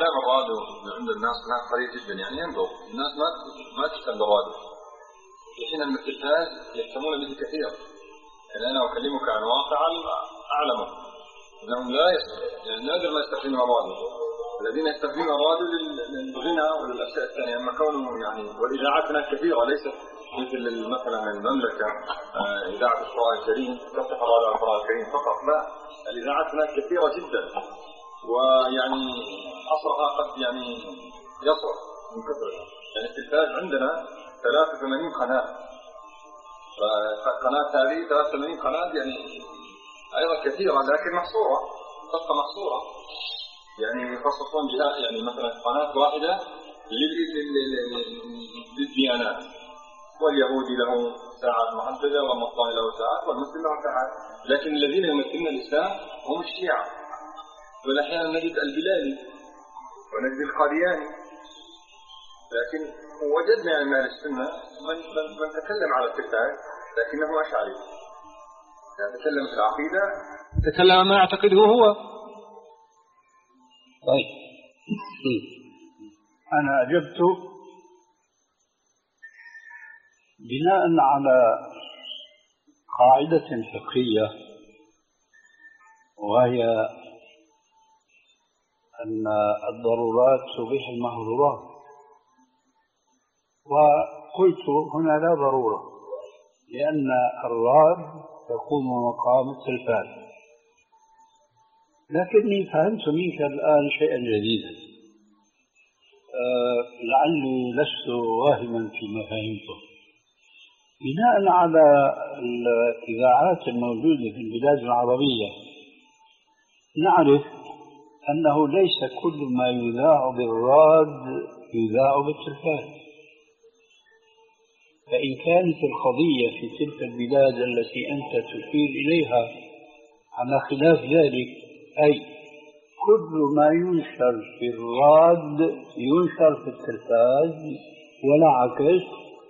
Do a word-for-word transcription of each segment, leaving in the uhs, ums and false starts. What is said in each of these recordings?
استخدام الراديو عند الناس هناك قليل جدا، يعني ينظر الناس ما ما تستخدم الراديو، في حين أن التلفاز يهتمون به كثير. يعني أنا أكلمك عن واقع أعلمه أنهم لا يستخدمون، يعني نادر ما يستخدمون الراديو. الذين يستخدمون الراديو للغنى وللأشياء الثانية، أما كونه يعني والإذاعات هناك كثيرة، ليست مثل مثلا المملكة إذاعة القرآن الكريم تفتح الراديو على القرآن الكريم فقط، لا، الإذاعات هناك كثيرة جدا، ويعني حصرها قد يعني يصل من كثرها. يعني التلفاز عندنا ثلاثة وثمانين قناة، فقناة هذه ثلاثة وثمانين قناة يعني أيضا كثيرة، لكن محصورة، تبقى محصورة. يعني يخصصون جهات، يعني مثلا قناة واحدة للديانات، واليهودي له ساعات محددة، والنصراني له ساعات، والمسلم له ساعات. لكن الذين يمثلون الإسلام هم الشيعة، والأحيانا نجد البلالي ونجد القادياني. لكن وجدنا من أهل السنة من, من, من تكلم على التلفاز لكنه أشعري، يعني تكلم في العقيدة، تكلم ما يعتقده هو. طيب أنا أجبت بناء على قاعدة فقهية، وهي أن الضرورات تبيح المحظورات، وقلت هنا لا ضرورة، لأن الراد تقوم مقام التلفاز. لكني فهمت منك الآن شيئا جديدا، أه لعلي لست واهما فيما فهمته. بناء على الإذاعات الموجودة في البلاد العربية نعرف أنه ليس كل ما يذاع بالراد يذاع بالتلفاز. فإن كانت القضية في تلك البلاد التي أنت تشير إليها على خلاف ذلك، أي كل ما ينشر في الراد ينشر في التلفاز ولا عكس،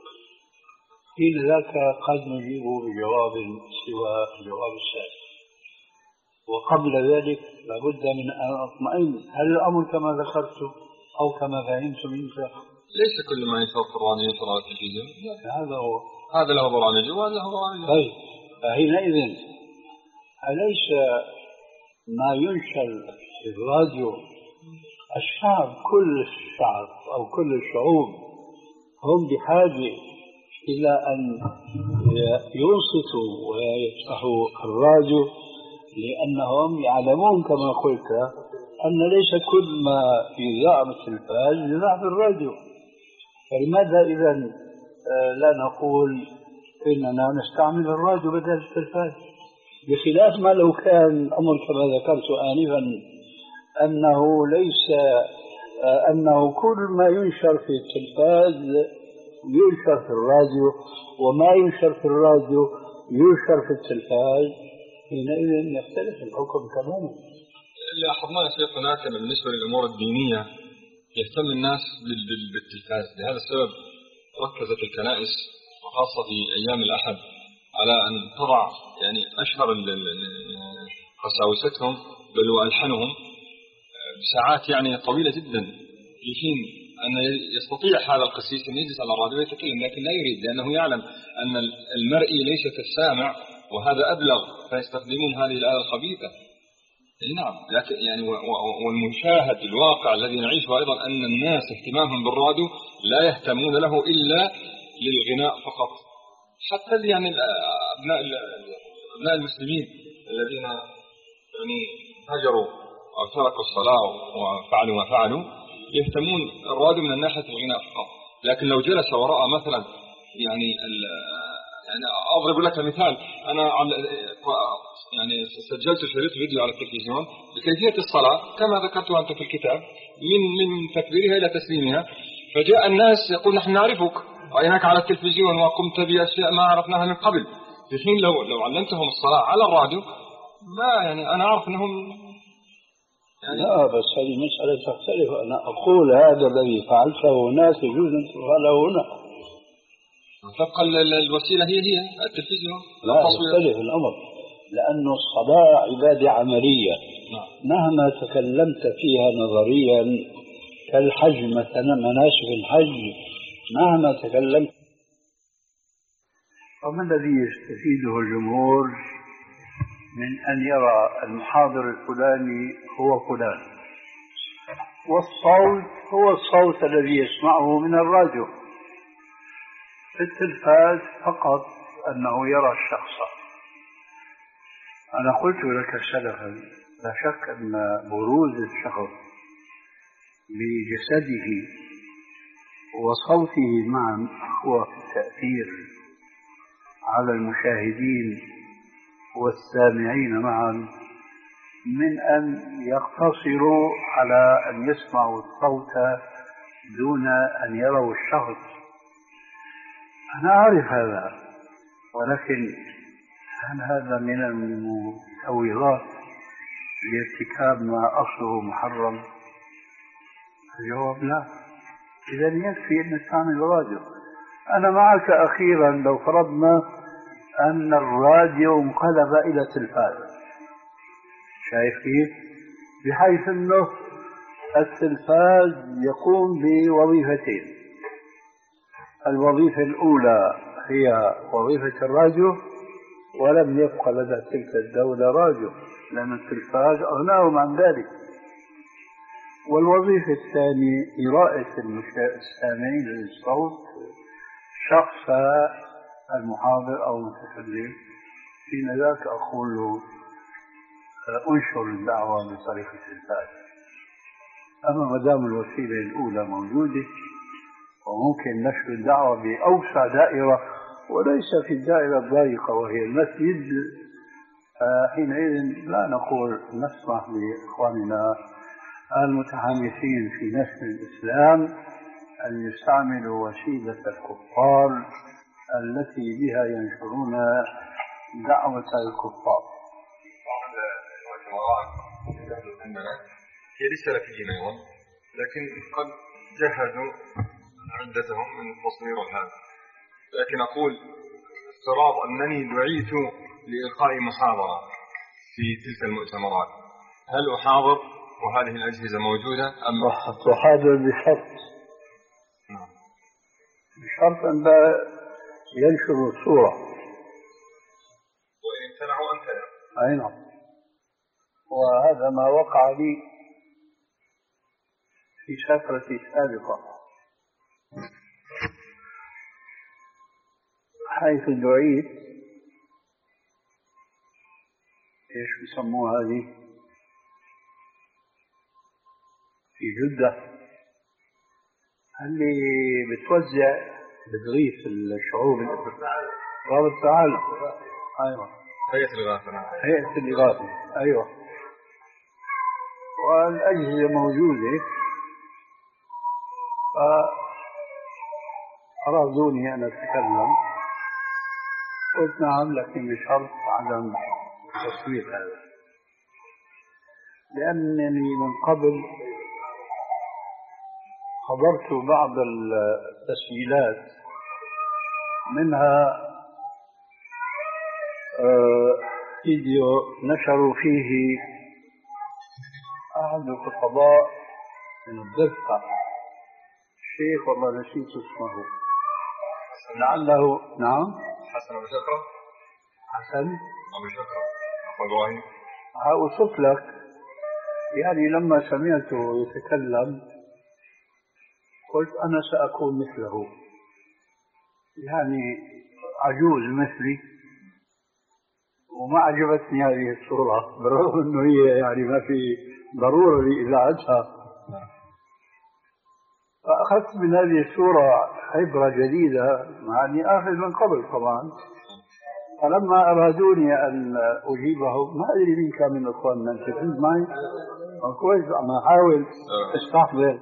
حين ذاك قد نجيب بجواب سوى جواب السائل. وقبل ذلك لابد من أن أطمئن، هل الأمر كما ذكرت أو كما فهمت منك؟ ليس كل ما ينشر في الراديو ينشر على التلفزيون، هذا هو، هذا له برامج وهذا له برامج. طيب فحينئذ أليس ما ينشر في الراديو الشعب، كل الشعب أو كل الشعوب هم بحاجة إلى أن ينصتوا ويفتحوا الراديو، لأنهم يعلمون كما قلت أن ليس كل ما يذاع بالتلفاز يذاع في الراديو. فلماذا إذن لا نقول إننا نستعمل الراديو بدل التلفاز؟ بخلاف ما لو كان الأمر كما ذكرت آنفا أنه ليس أنه كل ما ينشر في التلفاز ينشر في الراديو، وما ينشر في الراديو ينشر في التلفاز، حينئذ يختلف الحكم تماما. اللي لاحظناه يا شيخ هناك بالنسبة للأمور الدينية يهتم الناس بالتلفاز. لهذا السبب ركزت الكنائس وخاصة في أيام الأحد على أن تضع يعني أشهر قساوستهم بل وألحنهم بساعات يعني طويلة جدا، في حين أن يستطيع هذا القسيس أن يجلس على الراديو ويتكلم، لكن لا يريد، لأنه يعلم أن المرئي ليس كالسامع، وهذا أبلغ، فيستخدمون هذه الآلة الخبيثة. نعم، لكن يعني والمشاهد الواقع الذي نعيشه أيضا أن الناس اهتمامهم بالراديو لا يهتمون له إلا للغناء فقط. حتى يعني أبناء أبناء المسلمين الذين يعني هجروا أو تركوا الصلاة وفعلوا ما فعلوا يهتمون الراديو من الناحية الغناء فقط. لكن لو جلس ورأى مثلا يعني يعني أضرب لك مثال، أنا يعني سجلت شريط فيديو على التلفزيون بكيفية الصلاة كما ذكرت أنت في الكتاب، من من تكبيرها إلى تسليمها، فجاء الناس يقول نحن نعرفك، رأيناك على التلفزيون وقمت بأشياء ما عرفناها من قبل. في حين لو لو علمتهم الصلاة على الراديو لا، يعني أنا أعرف أنهم يعني لا، بس هذه مسألة تختلف. أنا أقول هذا الذي فعلته هناك يجوز أن تفعله هنا، تبقى الوسيلة هي هي التلفزيون. لا يختلف الأمر، لأن الصلاة عبادة عملية. مهما تكلمت فيها نظريا كالحج مثلا، مناسك الحج مهما تكلمت. وما الذي يستفيده الجمهور من أن يرى المحاضر الفلاني هو فلان، والصوت هو الصوت الذي يسمعه من الراديو؟ في التلفاز فقط أنه يرى الشخص. أنا قلت لك سلفا لا شك أن بروز الشخص بجسده وصوته معا هو في التأثير على المشاهدين والسامعين معا من أن يقتصروا على أن يسمعوا الصوت دون أن يروا الشخص. أنا أعرف هذا، ولكن هل هذا من المسوغات لارتكاب ما أصله محرم؟ الجواب لا. إذا يكفي أن نستعمل الراديو. أنا معك أخيرا لو فرضنا أن الراديو انقلب إلى تلفاز، شايف كيف؟ بحيث أنه التلفاز يقوم بوظيفتين. الوظيفة الأولى هي وظيفة الراديو، ولم يبقى لدى تلك الدولة راديو لأن التلفاز أغناهم عن ذلك. والوظيفة الثانية قراءة السامعين للصوت شخص المحاضر أو المتكلم. حين ذاك أقول له أنشر الدعوة بطريق التلفاز. أما ما دام الوسيلة الأولى موجودة وممكن نشر الدعوة بأوسع دائرة وليس في الدائرة الضيقة وهي المسجد، حينئذ لا نقول نسمح لإخواننا المتحمسين في نشر الإسلام أن يستعملوا وسيلة الكفار التي بها ينشرون دعوة الكفار. بعض المؤتمرات هي للسلفيين أيضا، لكن قد جهدوا عدتهم من التصوير هذا. لكن أقول افتراض أنني دعيت لإلقاء محاضرة في تلك المؤتمرات، هل أحاضر وهذه الأجهزة موجودة أم تحاضر بشرط نعم. بشرط أن لا ينشر الصورة، وإن امتنعوا امتنع. أي نعم. وهذا ما وقع لي في فترة سابقة، حيث دعيت ايش بيسموها هذه في جدة، اللي بتوزع بتغيث الشعوب رابط العالم. ايوه هيئة الإغاثة. هيئة الإغاثة ايوه. والأجهزة موجودة، فأرادوني أن أتكلم. قلت نعم، لكن بشرط عدم تصوير هذا، لأنني من قبل حضرت بعض التسجيلات، منها فيديو نشروا فيه أحد الخطباء من الدفع، الشيخ والله نسيت اسمه، لعله نعم حسن أبو شكرة. حسن أبو شكرة أخو إبراهيم. أوصف لك، يعني لما سمعته يتكلم قلت أنا سأكون مثله، يعني عجوز مثلي، وما عجبتني هذه الصورة برغم أنه هي يعني ما في ضرورة لإذاعتها. فأخذت من هذه الصورة عبرة جديدة، مع أني آخذ من قبل طبعا. فلما أرادوني أن أجيبهم، ما أدري مين كان من أخواننا، أنت كنت معي؟ كويس، أنا أحاول استحضر.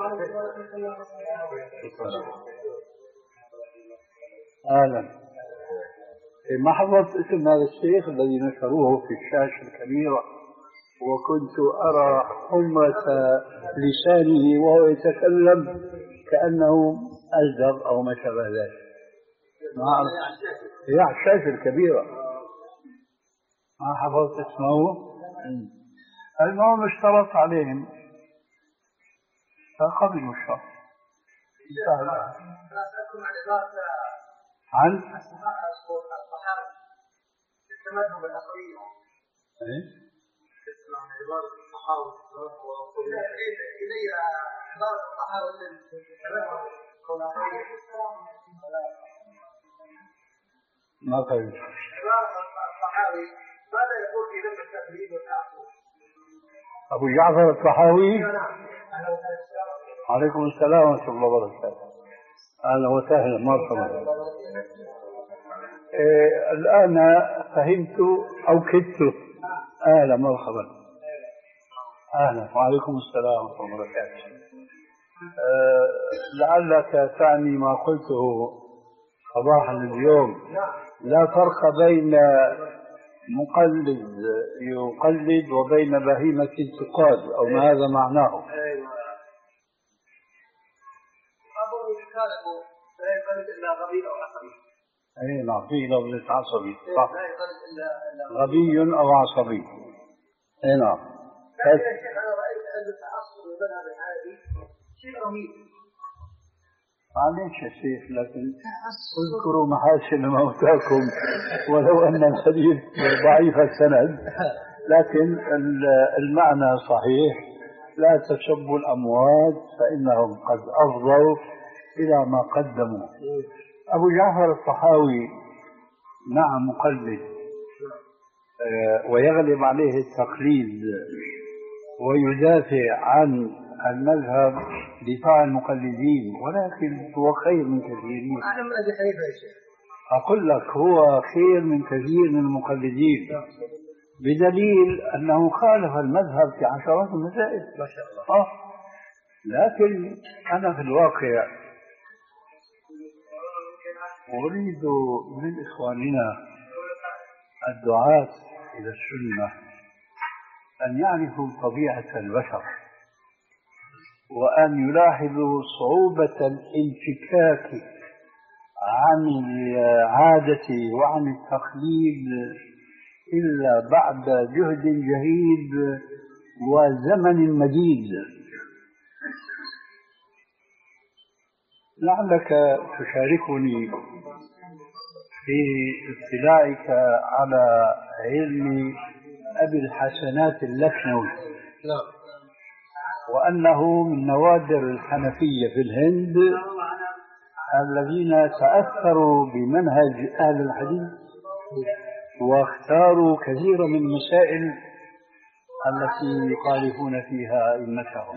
أهلا. ما حفظت اسم هذا الشيخ الذي نشروه في الشاشة الكبيرة، وكنت أرى حمرة لسانه وهو يتكلم كأنه أزدر أو ما شابه ذلك. ما أعرف، هي على الشاشة الكبيرة، ما حفظت اسمه. المهم اشترط عليهم قبل الشرط عن الصحابة التمذهب الأصلي عبارة الصحابة إلي عبارة الصحابة ما فهمت. عبارة الصحابي ماذا يقول في ذم التقليد والتعصب؟ أبو جعفر الطحاوي. عليكم السلام ورحمة الله وبركاته. أهلا وسهلا مرحبا. إيه الآن فهمت أو كدت. أهلا مرحبا. أهلا وعليكم السلام ورحمة الله وبركاته. أه لعلك تعني ما قلته صباحا اليوم، لا فرق بين مقلد يقلد وبين بهيمة تقاد، أو ما هذا معناه؟ لا يقلد إلا غبي أو عصبي. أي نعم، في لفظ عصبي صح. لا يقلد إلا غبي أو عصبي. أي نعم. لكن يا شيخ أنا رأيت أن التعصب المذهب العادي شيء رهيب. معليش يا شيخ، لكن اذكروا محاسن موتاكم ولو أن الحديث ضعيف السند، لكن المعنى صحيح. لا تسبوا الأموات فإنهم قد أفضوا إلى ما قدموا. أبو جعفر الطحاوي نعم مقلد ويغلب عليه التقليد ويدافع عن المذهب دفاع المقلدين، ولكن هو خير من كثيرين. أنا من أبي حنيفة يا شيخ. أقول لك هو خير من كثير من المقلدين، بدليل أنه خالف المذهب في عشرات المسائل. ما شاء الله. آه. لكن أنا في الواقع أريد من إخواننا الدعاة إلى السنة أن يعرفوا طبيعة البشر، وأن يلاحظوا صعوبة الانفكاك عن العادة وعن التقليد إلا بعد جهد جهيد وزمن مديد. لعلك تشاركني في اطلاعك على علم أبي الحسنات اللكنوي، وأنه من نوادر الحنفية في الهند الذين تأثروا بمنهج أهل الحديث واختاروا كثيرا من المسائل التي يخالفون فيها أئمتهم،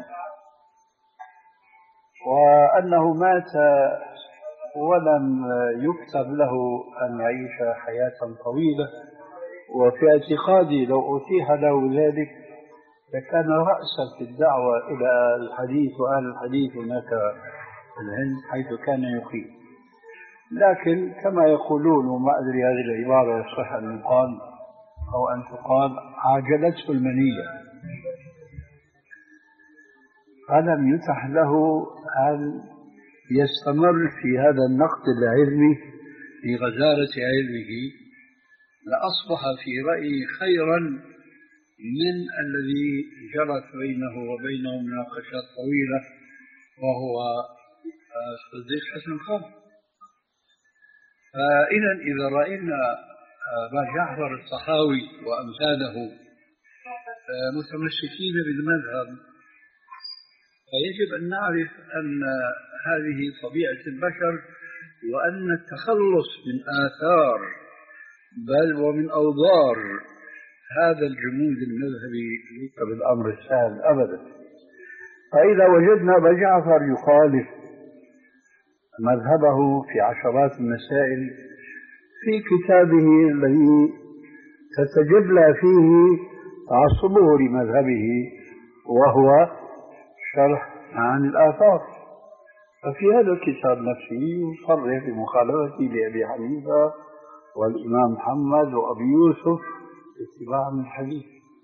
وأنه مات ولم يكتب له أن يعيش حياة طويلة. وفي اعتقادي لو أتيح له ذلك لكان رأسا في الدعوة إلى الحديث وأهل الحديث هناك في الهند حيث كان يقيم. لكن كما يقولون، وما أدري هذه العبارة يصح أن يقال أو أن تقال، عاجلته المنية، فلم يتح له أن يستمر في هذا النقد العلمي في غزارة علمه، لأصبح في رأيي خيرا من الذي جرت بينه وبينه مناقشات طويلة وهو الصديق حسن خان. فإذا إذا رأينا أبا جعفر الطحاوي وأمثاله متمسكين بالمذهب، فيجب أن نعرف أن هذه طبيعة البشر، وأن التخلص من آثار بل ومن أوضار هذا الجمود المذهبي ليس بالأمر السهل أبدا. فإذا وجدنا أبا جعفر يخالف مذهبه في عشرات المسائل في كتابه الذي تتجلى فيه تعصبه لمذهبه وهو شرح عن الآثار، ففي هذا الكتاب نفسه يصرح بمخالفته لأبي حنيفة والإمام محمد وأبي يوسف اتباعا من الحديث.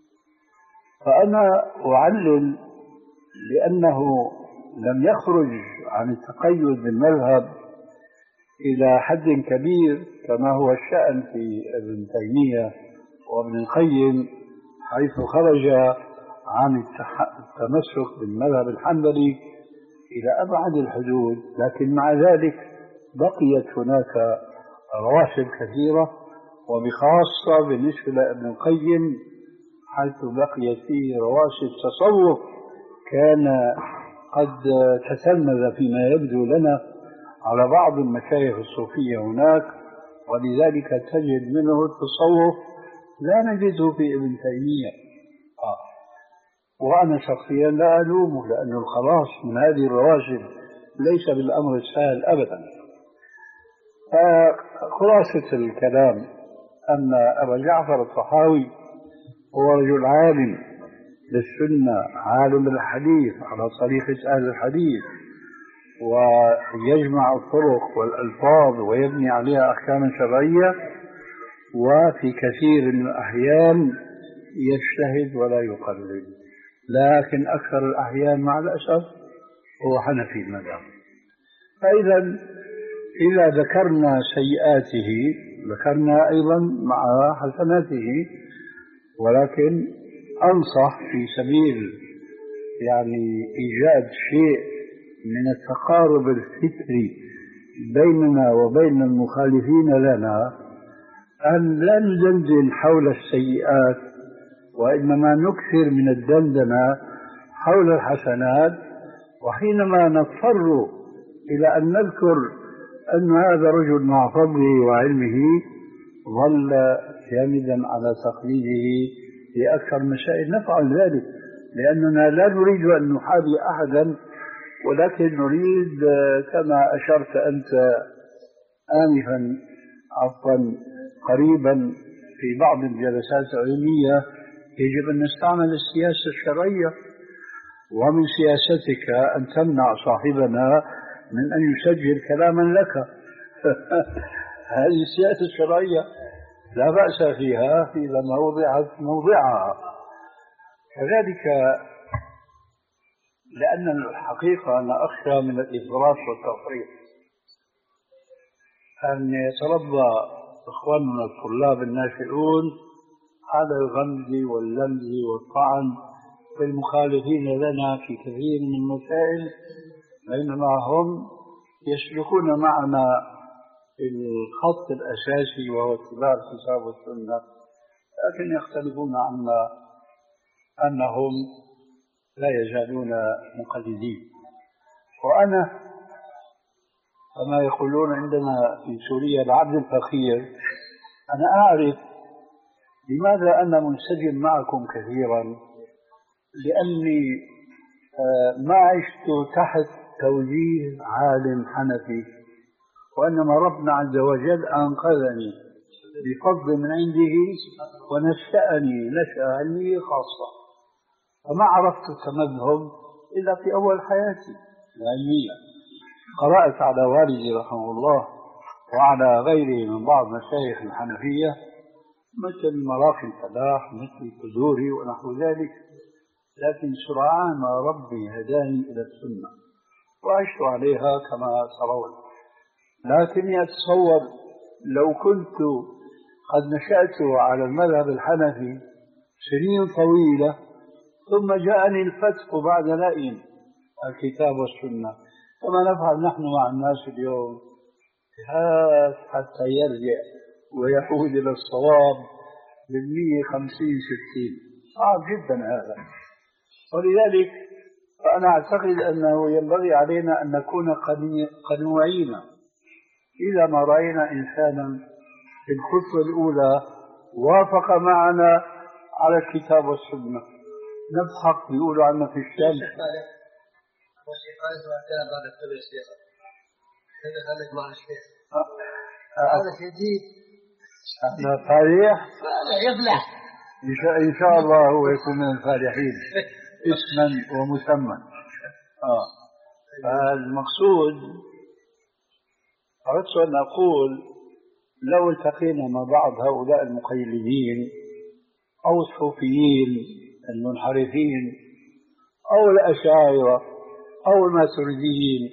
فأنا أعلل لأنه لم يخرج عن التقيد بالمذهب إلى حد كبير كما هو الشأن في ابن تيمية وابن القيم، حيث خرج عن التمسك بالمذهب الحنبلي إلى أبعد الحدود، لكن مع ذلك بقيت هناك رواسب كثيرة، وبخاصة بالنسبة لابن القيم حيث بقيت فيه رواسب تصوف كان قد تتلمذ فيما يبدو لنا على بعض المشايخ الصوفية هناك، ولذلك تجد منه التصوف لا نجده في ابن تيمية. آه. وأنا شخصيا لا ألومه، لأن الخلاص من هذه الرواسب ليس بالأمر السهل أبدا. فخلاصة الكلام أن أبا جعفر الطحاوي هو رجل عالم للسنة، عالم بالحديث على طريقة أهل الحديث، ويجمع الطرق والألفاظ ويبني عليها أحكاما شرعية، وفي كثير من الأحيان يجتهد ولا يقلد، لكن أكثر الأحيان مع الأسف هو حنفي المذهب. فإذا إذا ذكرنا سيئاته ذكرنا أيضا مع حسناته، ولكن أنصح في سبيل يعني إيجاد شيء من التقارب الفكري بيننا وبين المخالفين لنا أن لا ندندن حول السيئات، وإنما نكثر من الدندنة حول الحسنات. وحينما نضطر إلى أن نذكر أن هذا رجل مع فضله وعلمه ظل جامدا على تقليده في أكثر مسائل نفعل ذلك، لأننا لا نريد أن نحابي أحدا، ولكن نريد كما أشرت أنت آنفا عفوا قريبا في بعض الجلسات العلمية يجب أن نستعمل السياسة الشرعية، ومن سياستك أن تمنع صاحبنا من أن يسجل كلاما لك. هذه السياسة الشرعية لا بأس فيها إذا ما وضعت موضعها. كذلك لأن الحقيقة أنا أخشى من الإفراط والتفريط أن يتربى إخواننا الطلاب الناشئون على الغمز واللمز والطعن في المخالفين لنا في كثير من المسائل، بينما هم يسلكون معنا الخط الأساسي وهو اتباع الكتاب والسنة، لكن يختلفون عنا أنهم لا يزالون مقلدين. وأنا كما يقولون عندنا في سوريا العبد الفقير، أنا أعرف لماذا أنا منسجم معكم كثيرا، لأني ما عشت تحت توجيه عالم حنفي، وإنما ربنا عز وجل أنقذني بفضل من عنده ونشأني نشأة علمية خاصة، فما عرفت التمذهب إلا في أول حياتي العلمية. قرأت على والدي رحمه الله وعلى غيره من بعض مشايخ الحنفية مثل مراقي الفلاح مثل الكزوري ونحو ذلك، لكن سرعان ما ربي هداني إلى السنة وعشت عليها كما ترون. لكني أتصور لو كنت قد نشأت على المذهب الحنفي سنين طويلة ثم جاءني الفتح بعد لئيم الكتاب والسنة، كما نفعل نحن مع الناس اليوم حتى يرجع ويعود إلى الصواب بالمية خمسين ستين، صعب جدا هذا. ولذلك فأنا أعتقد أنه ينبغي علينا أن نكون قنوعين إذا ما رأينا إنسانا في الخطوة الأولى وافق معنا على الكتاب والسنة. نضحك بيقولوا عنا في الشام هذا جديد أنا فالح يفلح إن شاء الله هو يكون من الفالحين اسما ومسمى. آه. المقصود أردت أن أقول لو التقينا مع بعض هؤلاء المقيلين أو الصوفيين المنحرفين أو الأشاعرة أو الماتريديين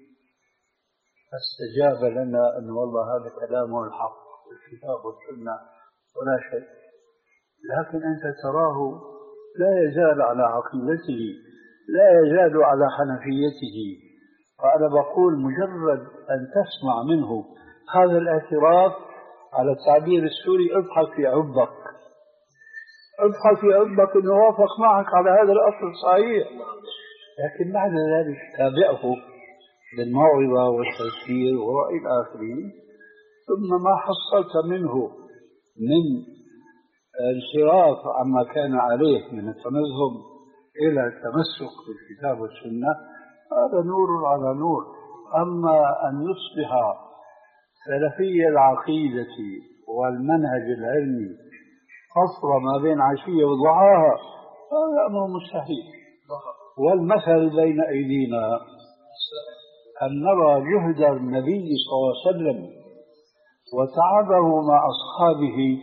فاستجاب لنا أن والله هذا كلامه الحق الكتاب والسنة ولا شيء، لكن أنت تراه لا يزال على عقيدته، لا يزال على حنفيته، فأنا بقول مجرد أن تسمع منه هذا الاعتراف، على التعبير السوري، اضحك في عبك، اضحك في عبك أنه وافق معك على هذا الأصل الصحيح. لكن بعد ذلك تابعه بالموعظة والتذكير وإلى آخره، ثم ما حصلت منه من انصراف عما كان عليه من التمذهب إلى التمسك بالكتاب والسنة، هذا نور على نور. أما أن يصبح سلفي العقيدة والمنهج العلمي قصر ما بين عشية وضحاها، هذا أمر مستحيل. والمثل بين أيدينا أن نرى جهد النبي صلى الله عليه وسلم وتعبه مع أصحابه،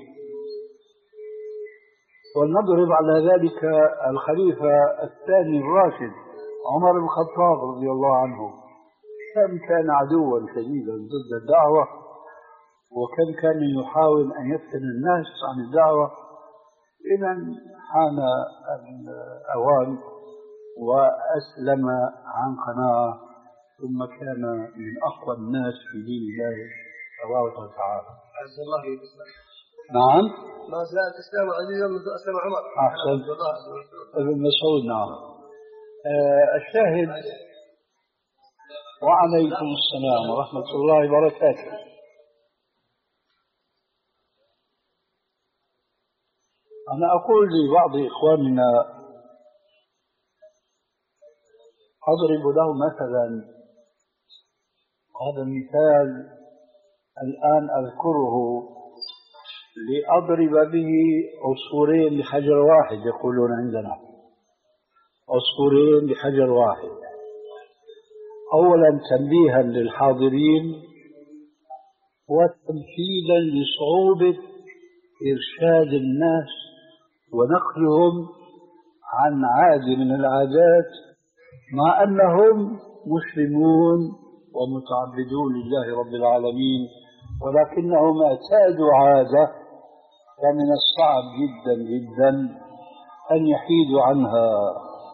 ولنضرب على ذلك الخليفة الثاني الراشد عمر بن الخطاب رضي الله عنه، كم كان عدوا شديدا ضد الدعوة، وكم كان يحاول أن يفتن الناس عن الدعوة. إذن حان الأوان وأسلم عن قناعة، ثم كان من أقوى الناس في دين الله تبارك وتعالى. عز الله يسلم. نعم. ما زال الإسلام عزيزا منذ أسلم عمر. أحسن. ابن مسعود. نعم. آه الشاهد. وعليكم السلام ورحمة الله وبركاته. أنا أقول لبعض إخواننا، أضرب له مثلا، هذا المثال الآن أذكره لأضرب به عصفورين بحجر واحد، يقولون عندنا عصفورين بحجر واحد. أولا تنبيها للحاضرين وتمثيلا لصعوبة إرشاد الناس ونقلهم عن عادة من العادات، مع أنهم مسلمون ومتعبدون لله رب العالمين، ولكنهم اعتادوا عادة فمن الصعب جدا جدا أن يحيدوا عنها.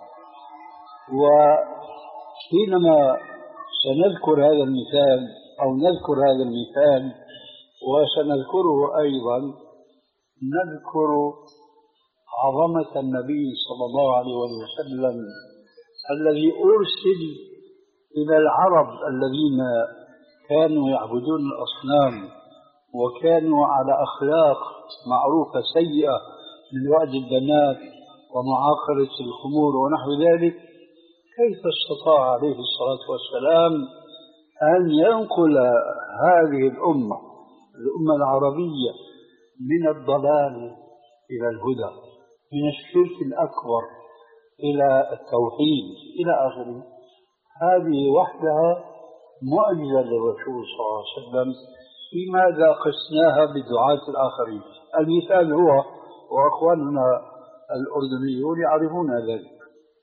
وحينما سنذكر هذا المثال أو نذكر هذا المثال وسنذكره أيضا، نذكر عظمة النبي صلى الله عليه وسلم الذي أرسل إلى العرب الذين كانوا يعبدون الأصنام وكانوا على أخلاق معروفة سيئة من وعد البنات ومعاقرة الخمور ونحو ذلك. كيف استطاع عليه الصلاة والسلام أن ينقل هذه الأمة الأمة العربية من الضلال إلى الهدى، من الشرك الأكبر إلى التوحيد إلى آخره؟ هذه وحدها معجزة للرسول صلى الله عليه وسلم. لماذا قسناها بدعاة الآخرين؟ المثال هو، وأخواننا الأردنيون يعرفون ذلك.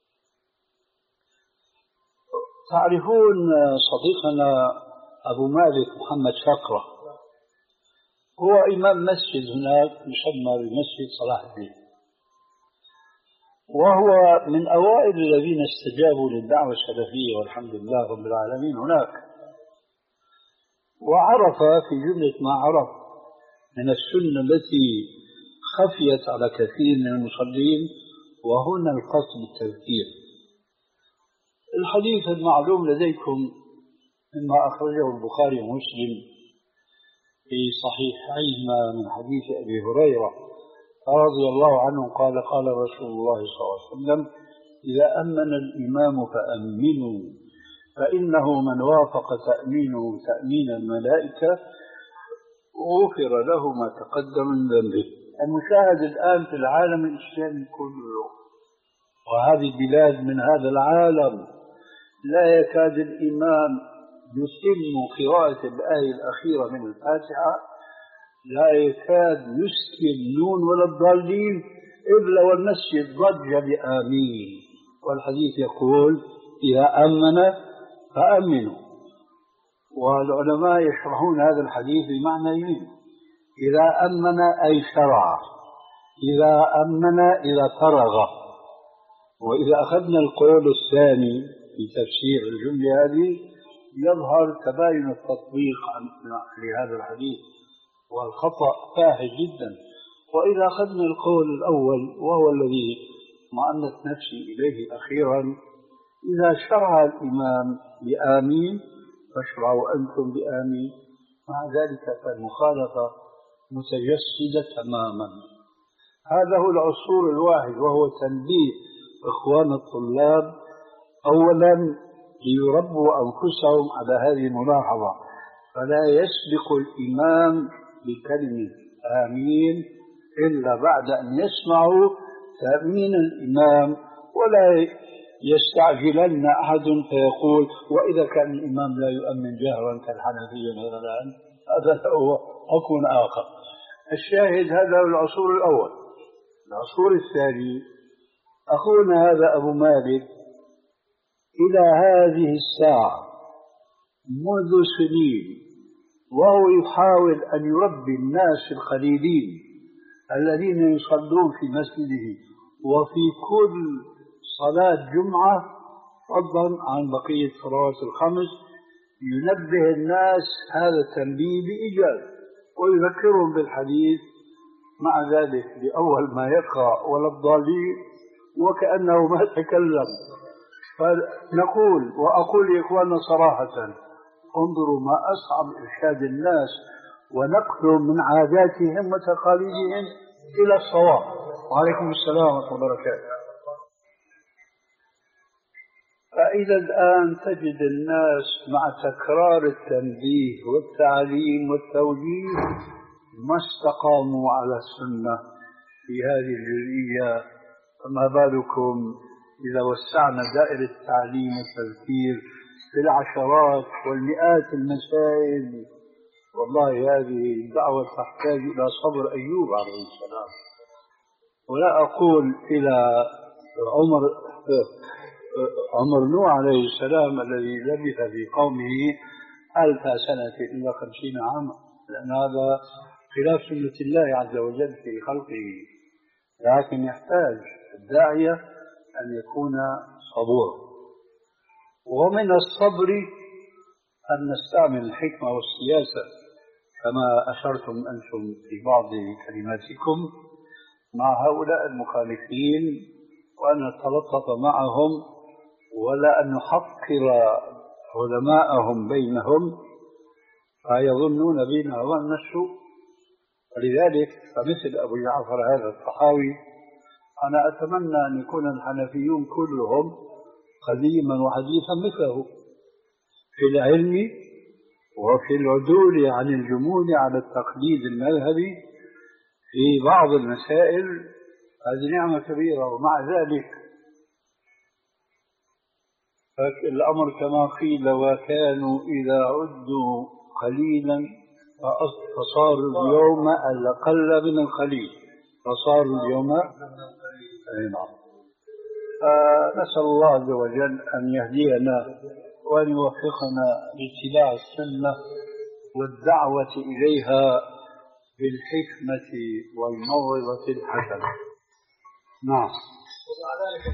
تعرفون صديقنا أبو مالك محمد شقرة، هو إمام مسجد هناك يسمى بمسجد صلاح الدين، وهو من أوائل الذين استجابوا للدعوة السلفية والحمد لله رب العالمين هناك. وعرف في جملة ما عرف من السنة التي خفيت على كثير من المصلين، وهنا القصد بالتذكير. الحديث المعلوم لديكم مما أخرجه البخاري ومسلم في صحيحيهما من حديث أبي هريرة رضي الله عنه قال قال رسول الله صلى الله عليه وسلم: إذا أمن الإمام فأمنوا، فإنه من وافق تأمينه تأمين الملائكة غفر له ما تقدم من ذنبه. المشاهد الآن في العالم الإسلامي كله، وهذه البلاد من هذا العالم، لا يكاد الإمام يتم قراءة الآية الأخيرة من الفاتحة، لا يكاد يسكن النون ولا الضالين إلا والمسجد ضج بآمين. والحديث يقول: إذا أمن فأمنوا. والعلماء يشرحون هذا الحديث بمعنيين: إذا أمن أي شرع، إذا أمن إذا فرغ. وإذا أخذنا القول الثاني في تفسير الجملة هذه يظهر تباين التطبيق لهذا الحديث، والخطأ فاحش جدا. وإذا أخذنا القول الأول وهو الذي معنت نفسي إليه أخيرا، إذا شرع الإمام بآمين فاشرعوا أنتم بآمين، مع ذلك فالمخالفة متجسدة تماما. هذا هو العصور الواحد، وهو تنبيه إخوان الطلاب أولا ليربوا أنفسهم على هذه الملاحظة، فلا يسبق الإمام بكلمة آمين إلا بعد أن يسمعوا تأمين الإمام، ولا يستعجلن أحد فيقول وإذا كان الإمام لا يؤمن جهرا كالحنفية مثلا هذا هو حكم آخر. الشاهد هذا هو العصور الأول. العصور الثاني أخونا هذا أبو مالك إلى هذه الساعة منذ سنين وهو يحاول أن يربي الناس القليلين الذين يصلون في مسجده وفي كل صلاة جمعة فضلا عن بقية الصلوات الخمس، ينبه الناس هذا التنبيه بإيجاز ويذكرهم بالحديث، مع ذلك لأول ما يقرأ ولا الضالين وكأنه ما تكلم. فنقول وأقول لإخواننا صراحة، انظروا ما أصعب إرشاد الناس ونقلهم من عاداتهم وتقاليدهم إلى الصواب. وعليكم السلام ورحمة الله وبركاته. فإذا الآن تجد الناس مع تكرار التنبيه والتعليم والتوجيه ما استقاموا على السنة في هذه الجزئية، فما بالكم إذا وسعنا دائرة التعليم والتذكير في العشرات والمئات المسائل. والله هذه الدعوة تحتاج إلى صبر أيوب عليه السلام، ولا أقول إلى عمر عمر نوح عليه السلام الذي لبث في قومه ألف سنة إلا خمسين عاما، لأن هذا خلاف سنة الله عز وجل في خلقه. لكن يحتاج الداعية أن يكون صبورا، ومن الصبر أن نستعمل الحكمة والسياسة كما أشرتم أنتم في بعض كلماتكم مع هؤلاء المخالفين، وأن نتلطف معهم ولا أن نحقر علماءهم بينهم فيظنون بنا ظن السوء. ولذلك فمثل أبو جعفر هذا الطحاوي أنا أتمنى أن يكون الحنفيون كلهم قديما وحديثا مثله في العلم وفي العدول عن الجمود على التقليد المذهبي في بعض المسائل. هذه نعمة كبيرة. ومع ذلك الأمر كما قيل وكانوا إذا عدوا قليلا فصاروا اليوم الأقل من القليل فصاروا اليوم نعم. فنسأل الله عز وجل أن يهدينا وأن يوفقنا لاتباع السنة والدعوة إليها بالحكمة والموعظة الحسنة. نعم. ومع ذلك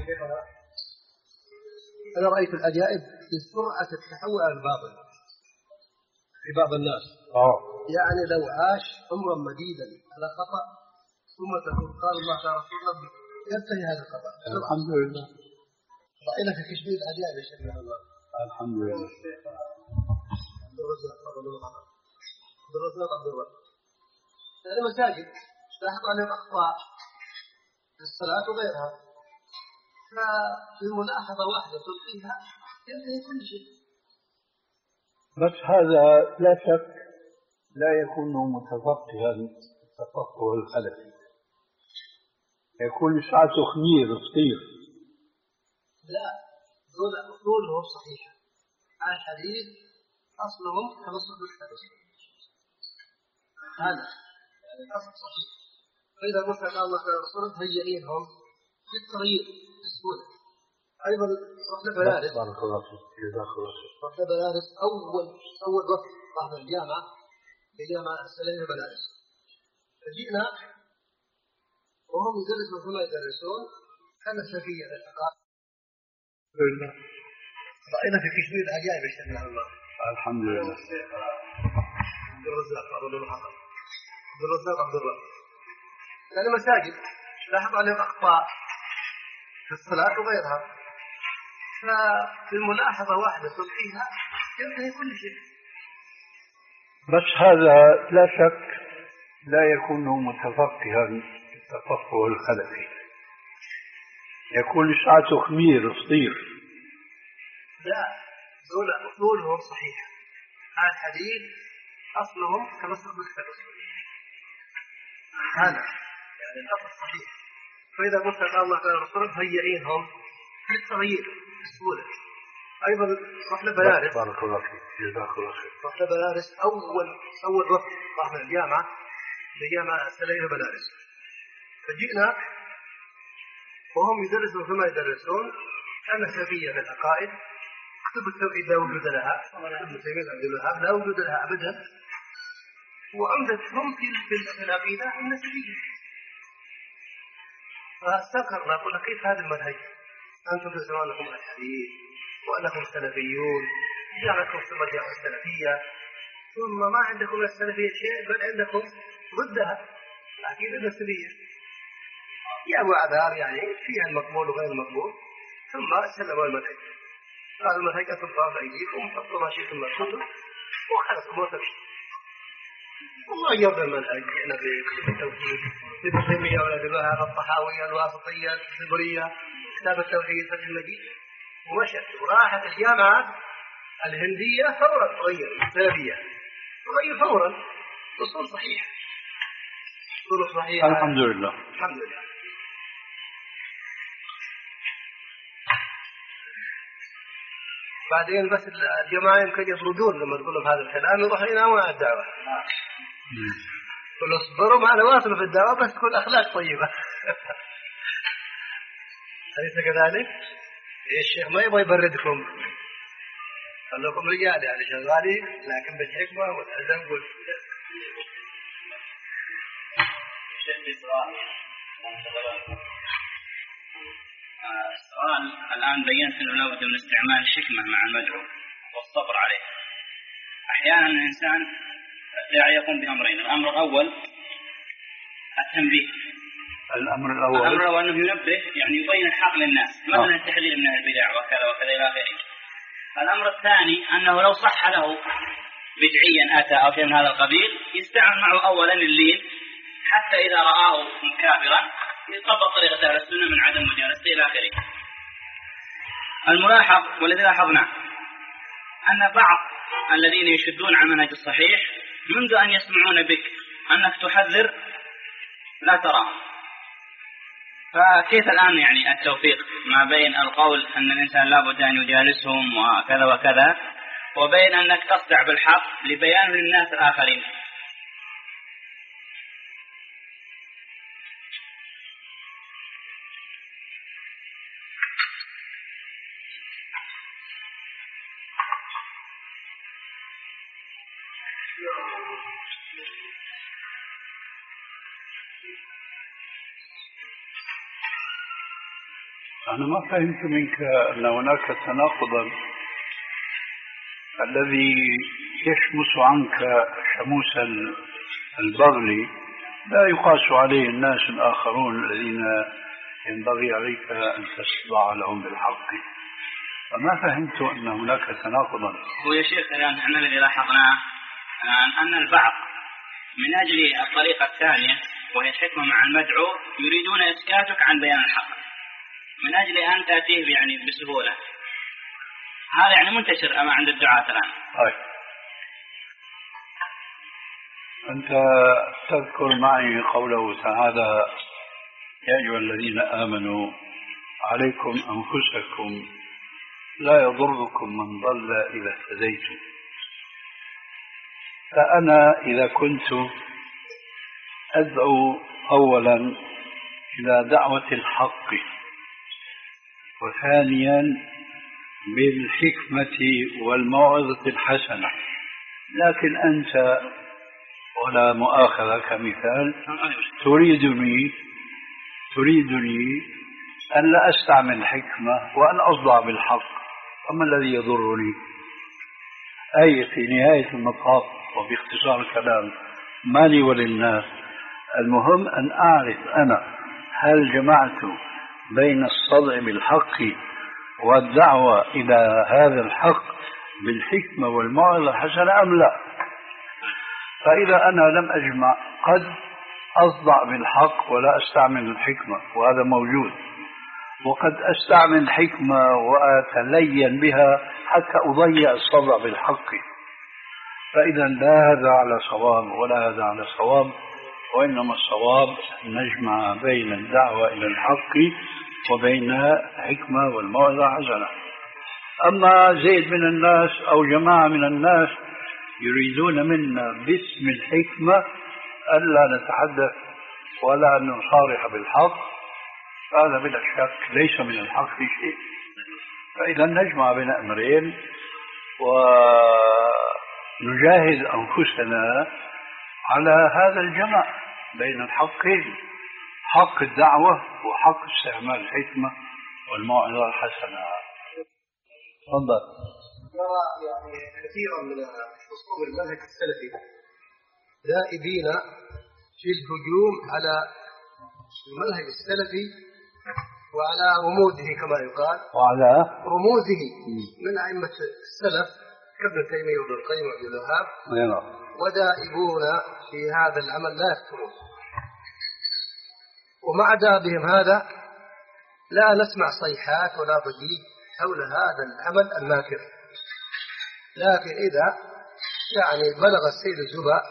أنا رأيت العجائب في سرعة التحول على الباطل في بعض الناس. أوه. يعني لو عاش عمرا مديدا على خطأ ثم تقول قال الله تعالى رسول ربي ينتهي هذا الخطأ. الحمد لله. رأينا في كشمير العجائب يا شيخ الله. الحمد لله. عبد الرزاق عبد الرزاق عبد الرزاق عبد الرزاق. هذه مساجد لاحظوا عليهم أخطاء في الصلاة وغيرها، ففي ملاحظة واحدة تلقيها ينتهي كل شيء. بس هذا لا شك لا يكون متفقها تفقه الخلفي، يكون ساعته خمير فطير. لا، دول أصولهم صحيحة على الحديث، أصلهم كنصر بالحديث هذا يعني أصل صحيح. فإذا قلت قال الله تعالى رسوله هيئينهم في التغيير بسهولة. أيضا رحنا بلارس رحنا بلارس أول أول وقت رحنا الجامعة في جامعة السلمية بلارس، فجئنا وهم يدرسون كما يدرسون كان سفيا الحقائق. رأينا في كشمير عجائب يشتغل الله. الحمد لله. عبد الرزاق عبد الرزاق عبد الرزاق عبد الرزاق يعني مساجد لاحظ عليهم أخطاء في الصلاة وغيرها، فبالملاحظة واحدة تلقيها ينتهي كل شيء. بس هذا لا شك لا يكون متفقها التفقه الخلفي، يكون ساعته خمير فطير. لا، دول أصولهم صحيحة. هذا الحديث أصلهم كمسلك بالكتاب هذا يعني الأصل صحيح. فإذا قلت قال الله تعالى رسوله هيئينهم للتغيير بسهولة. أيضا رحنا بلارس، بارك الله فيك، جزاك الله خير. رحنا بلارس أول أول وقت رحنا الجامعة الجامعة السنة بلارس، فجئنا وهم يدرسون كما يدرسون كان سلفية في العقائد. كتب التوحيد لا وجود لها، لا وجود لها أبدا، وأمدتهم في العقيدة النسبية. فاستنكرنا قلنا كيف هذا المنهج؟ أنتم تزعمون لكم الحديث وأنكم سلفيون، جعلكم في المرجع السلفية، ثم ما عندكم السلفية شيء بل عندكم ضدها العقيدة النسبية. جابوا أعذار يعني فيها المقبول وغير المقبول، ثم سلموا المنهج. قال المنهج أنتم طرف أيديكم حطوا ما شئتم مكتوبا وخلص موتر. والله يرضى المنهج يعني بكتب التوحيد ابن تيمية ولا الطحاوية الواسطية الزبرية كتاب التوحيد فتح المجيد، ومشت وراحت الجامعات الهندية فورا تغير السلفية تغير فورا أصول صحيح أصول صحيح. الحمد لله الحمد لله. بعدين بس الجماعة يمكن يفرضون لما تقول لهم هذا الكلام يروح ينامون على الدعوة. قل اصبروا معنا واصلوا في الدعوة بس تكون أخلاق طيبة. أليس كذلك؟ الشيخ ما يبغى يبردكم، خلوكم رجال يعني شغالين لكن بالحكمة والأدب وال. السؤال الآن بينت أنه لابد من استعمال الحكمة مع المدعو والصبر عليه. أحيانا الإنسان داعي يقوم بأمرين، الأمر الأول التنبيه. الأمر الأول الأمر الأول أنه ينبه يعني يبين الحق للناس، مثلا التحذير من البدع وكذا وكذا إلى آخره. الأمر الثاني أنه لو صح له بدعيا أتى أو شيء من هذا القبيل يستعمل معه أولا اللين حتى إذا رآه مكابرا يطبق طريقة أهل السنة من عدم مجالسته إلى آخره. الملاحظ والذي لاحظناه أن بعض الذين يشدون على المنهج الصحيح منذ أن يسمعون بك أنك تحذر لا تراهم. فكيف الآن يعني التوفيق ما بين القول أن الإنسان لابد أن يجالسهم وكذا وكذا وبين أنك تصدع بالحق لبيان للناس الآخرين؟ أنا ما فهمت منك أن هناك تناقضا الذي يشمس عنك شموس البغل لا يقاس عليه الناس الآخرون الذين ينبغي عليك أن تسمع لهم بالحق. فما فهمت أن هناك تناقضا. هو يا شيخ الآن نحن الذي لاحظناه أن البعض من أجل الطريقة الثانية وهي الحكمة مع المدعو يريدون إسكاتك عن بيان الحق من أجل أن تأتيه يعني بسهولة. هذا يعني منتشر أما عند الدعاة الآن. طيب أنت تذكر معي قوله تعالى يا أيها الذين آمنوا عليكم أنفسكم لا يضركم من ضل إذا اهتديتم. فأنا إذا كنت أدعو أولا إلى دعوة الحق وثانيا بالحكمة والموعظة الحسنة، لكن أنت ولا مؤاخذة كمثال تريدني تريدني أن لا أستعمل الحكمة وأن أصدع بالحق، وما الذي يضرني؟ أي في نهاية المطاف وباختصار الكلام ما لي وللناس، المهم أن أعرف أنا هل جمعت بين الصدع بالحق والدعوة إلى هذا الحق بالحكمة والموعظة الحسنة أم لا. فإذا أنا لم أجمع قد أصدع بالحق ولا أستعمل الحكمة، وهذا موجود، وقد أستعمل الحكمة وأتلين بها حتى أضيع الصدع بالحق. فإذا لا هذا على صواب ولا هذا على صواب، وإنما الصواب نجمع بين الدعوة إلى الحق وبين الحكمة والموعظة الحسنة. أما زيد من الناس أو جماعة من الناس يريدون منا باسم الحكمة ألا نتحدث ولا أن نصارح بالحق، هذا بلا شك ليس من الحق في شيء. فإذا نجمع بين أمرين ونجاهد أنفسنا على هذا الجمع بين الحقين، حق الدعوة وحق استعمال الحكمة والموعظة الحسنة. تفضل. نرى يعني كثيرا من أصول المنهج السلفي ذائبين في الهجوم على المنهج السلفي وعلى رموزه كما يقال، وعلى رموزه من أئمة السلف كابن تيمية وابن القيم وابن الوهاب، ودائبون في هذا العمل لا يفترون. ومع دابهم هذا لا نسمع صيحات ولا ضجيج حول هذا العمل الماكر. لكن إذا يعني بلغ السيد الزبا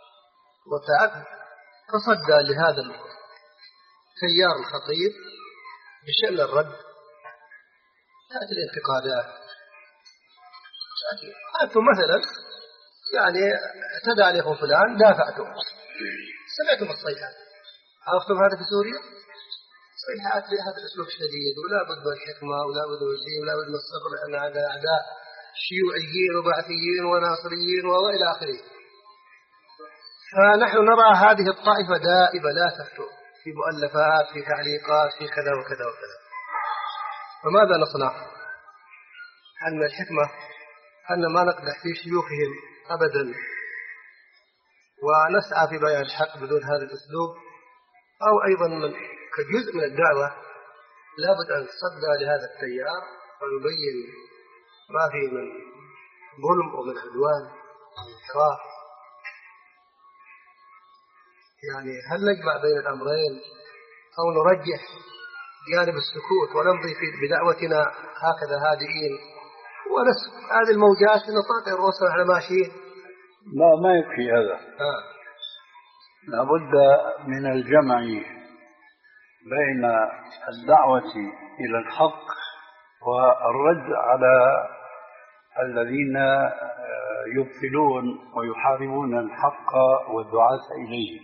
وتصدى لهذا التيار الخطير بشأن الرد، تأتي الانتقادات. أنتم مثلا يعني اعتدى عليكم فلان دافعتم، سمعتم الصيحات، عرفتم هذا في سوريا صيحات بهذا الأسلوب الشديد، ولا بد من الحكمة ولا بد من الدين ولا بد من الصبر، لأن هذا أعداء شيوعيين وبعثيين وناصريين وإلى آخره. فنحن نرى هذه الطائفة دائبة لا تفتر في مؤلفات، في تعليقات، في كذا وكذا وكذا. فماذا نصنع؟ هل من الحكمة أن ما نقدح في شيوخهم أبدا ونسعى في بيان الحق بدون هذا الأسلوب؟ أو أيضا من كجزء من الدعوة لابد أن تصدى لهذا التيار ونبين ما فيه من ظلم ومن عدوان وانحراف. يعني هل نجمع بين الأمرين أو نرجح جانب السكوت ونمضي في بدعوتنا هكذا هادئين ونسك هذه الموجات نطاطي الرسل على ماشيين؟ لا، ما يكفي هذا. آه. لابد من الجمع بين الدعوة إلى الحق والرد على الذين يبطلون ويحاربون الحق والدعاة إليه.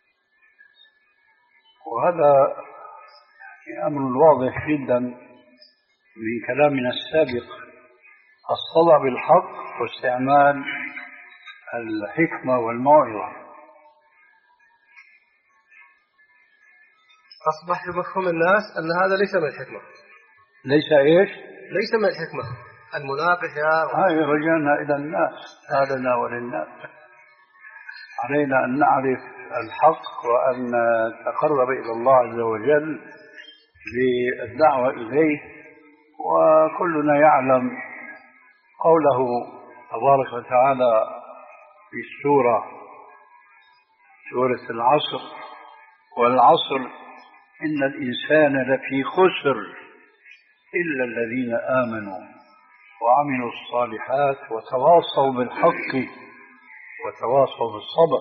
وهذا أمر واضح جدا من كلامنا السابق، الصدع بالحق واستعمال الحكمة والموعظة. أصبح في مفهوم الناس أن هذا ليس من الحكمة. ليس إيش؟ ليس من الحكمة المناقش يا هاي رجعنا إلى الناس، هذا لنا وللناس. علينا أن نعرف الحق وأن نتقرب إلى الله عز وجل بالدعوة إليه. وكلنا يعلم قوله تبارك وتعالى في السورة سورة العصر: والعصر إن الإنسان لفي خسر إلا الذين آمنوا وعملوا الصالحات وتواصوا بالحق وتواصوا بالصبر.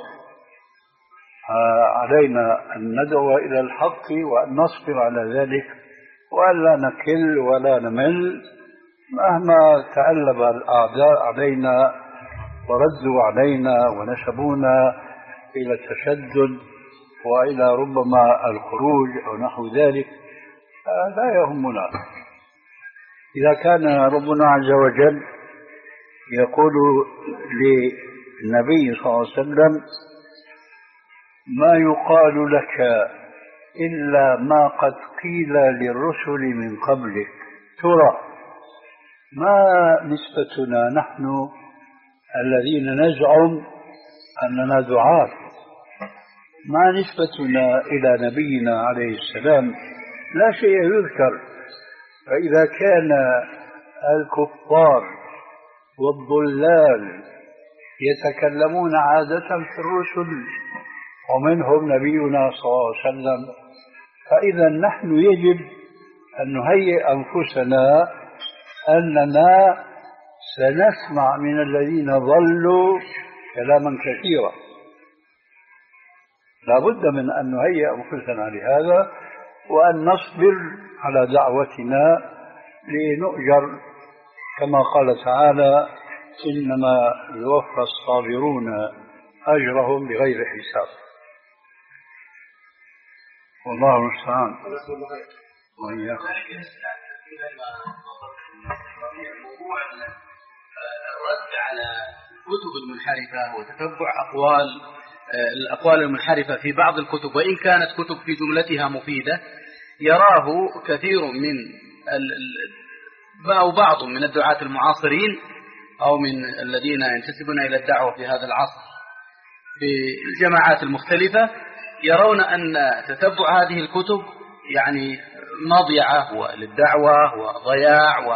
علينا أن ندعو إلى الحق وأن نصبر على ذلك وأن لا نكل ولا نمل مهما تألب الأعداء علينا وردوا علينا ونسبونا إلى التشدد وإلى ربما الخروج أو نحو ذلك. لا يهمنا. إذا كان ربنا عز وجل يقول للنبي صلى الله عليه وسلم: ما يقال لك إلا ما قد قيل للرسل من قبلك، ترى ما نسبتنا نحن الذين نزعم أننا دعاة، ما نسبتنا إلى نبينا عليه السلام؟ لا شيء يذكر. فإذا كان الكفار والضلال يتكلمون عادة في الرسل ومنهم نبينا صلى الله عليه وسلم، فإذا نحن يجب أن نهيئ أنفسنا أننا سنسمع من الذين ضلوا كلاما كثيرا. لا بد من أن نهيئ أنفسنا لهذا وأن نصبر على دعوتنا لنؤجر كما قال تعالى: إنما يوفى الصابرون أجرهم بغير حساب. والله المستعان. وإياكم. الرد على الكتب المنحرفة وتتبع أقوال الأقوال المنحرفة في بعض الكتب، وإن كانت كتب في جملتها مفيدة، يراه كثير من أو بعض من الدعاة المعاصرين أو من الذين ينتسبون إلى الدعوة في هذا العصر في الجماعات المختلفة، يرون أن تتبع هذه الكتب يعني مضيعة للدعوة وضياع و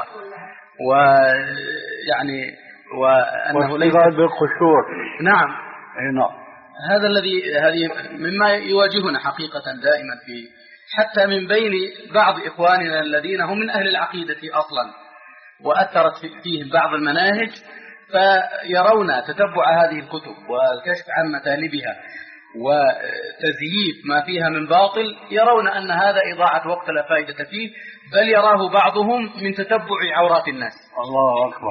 ويعني وأنه ليس بالقشور. نعم. نعم. هذا الذي هذه مما يواجهنا حقيقة دائما في حتى من بين بعض إخواننا الذين هم من أهل العقيدة أصلا وأثرت فيهم بعض المناهج، فيرون تتبع هذه الكتب والكشف عن متالبها وتزييف ما فيها من باطل، يرون أن هذا إضاعة وقت لا فائدة فيه، بل يراه بعضهم من تتبع عورات الناس. الله أكبر.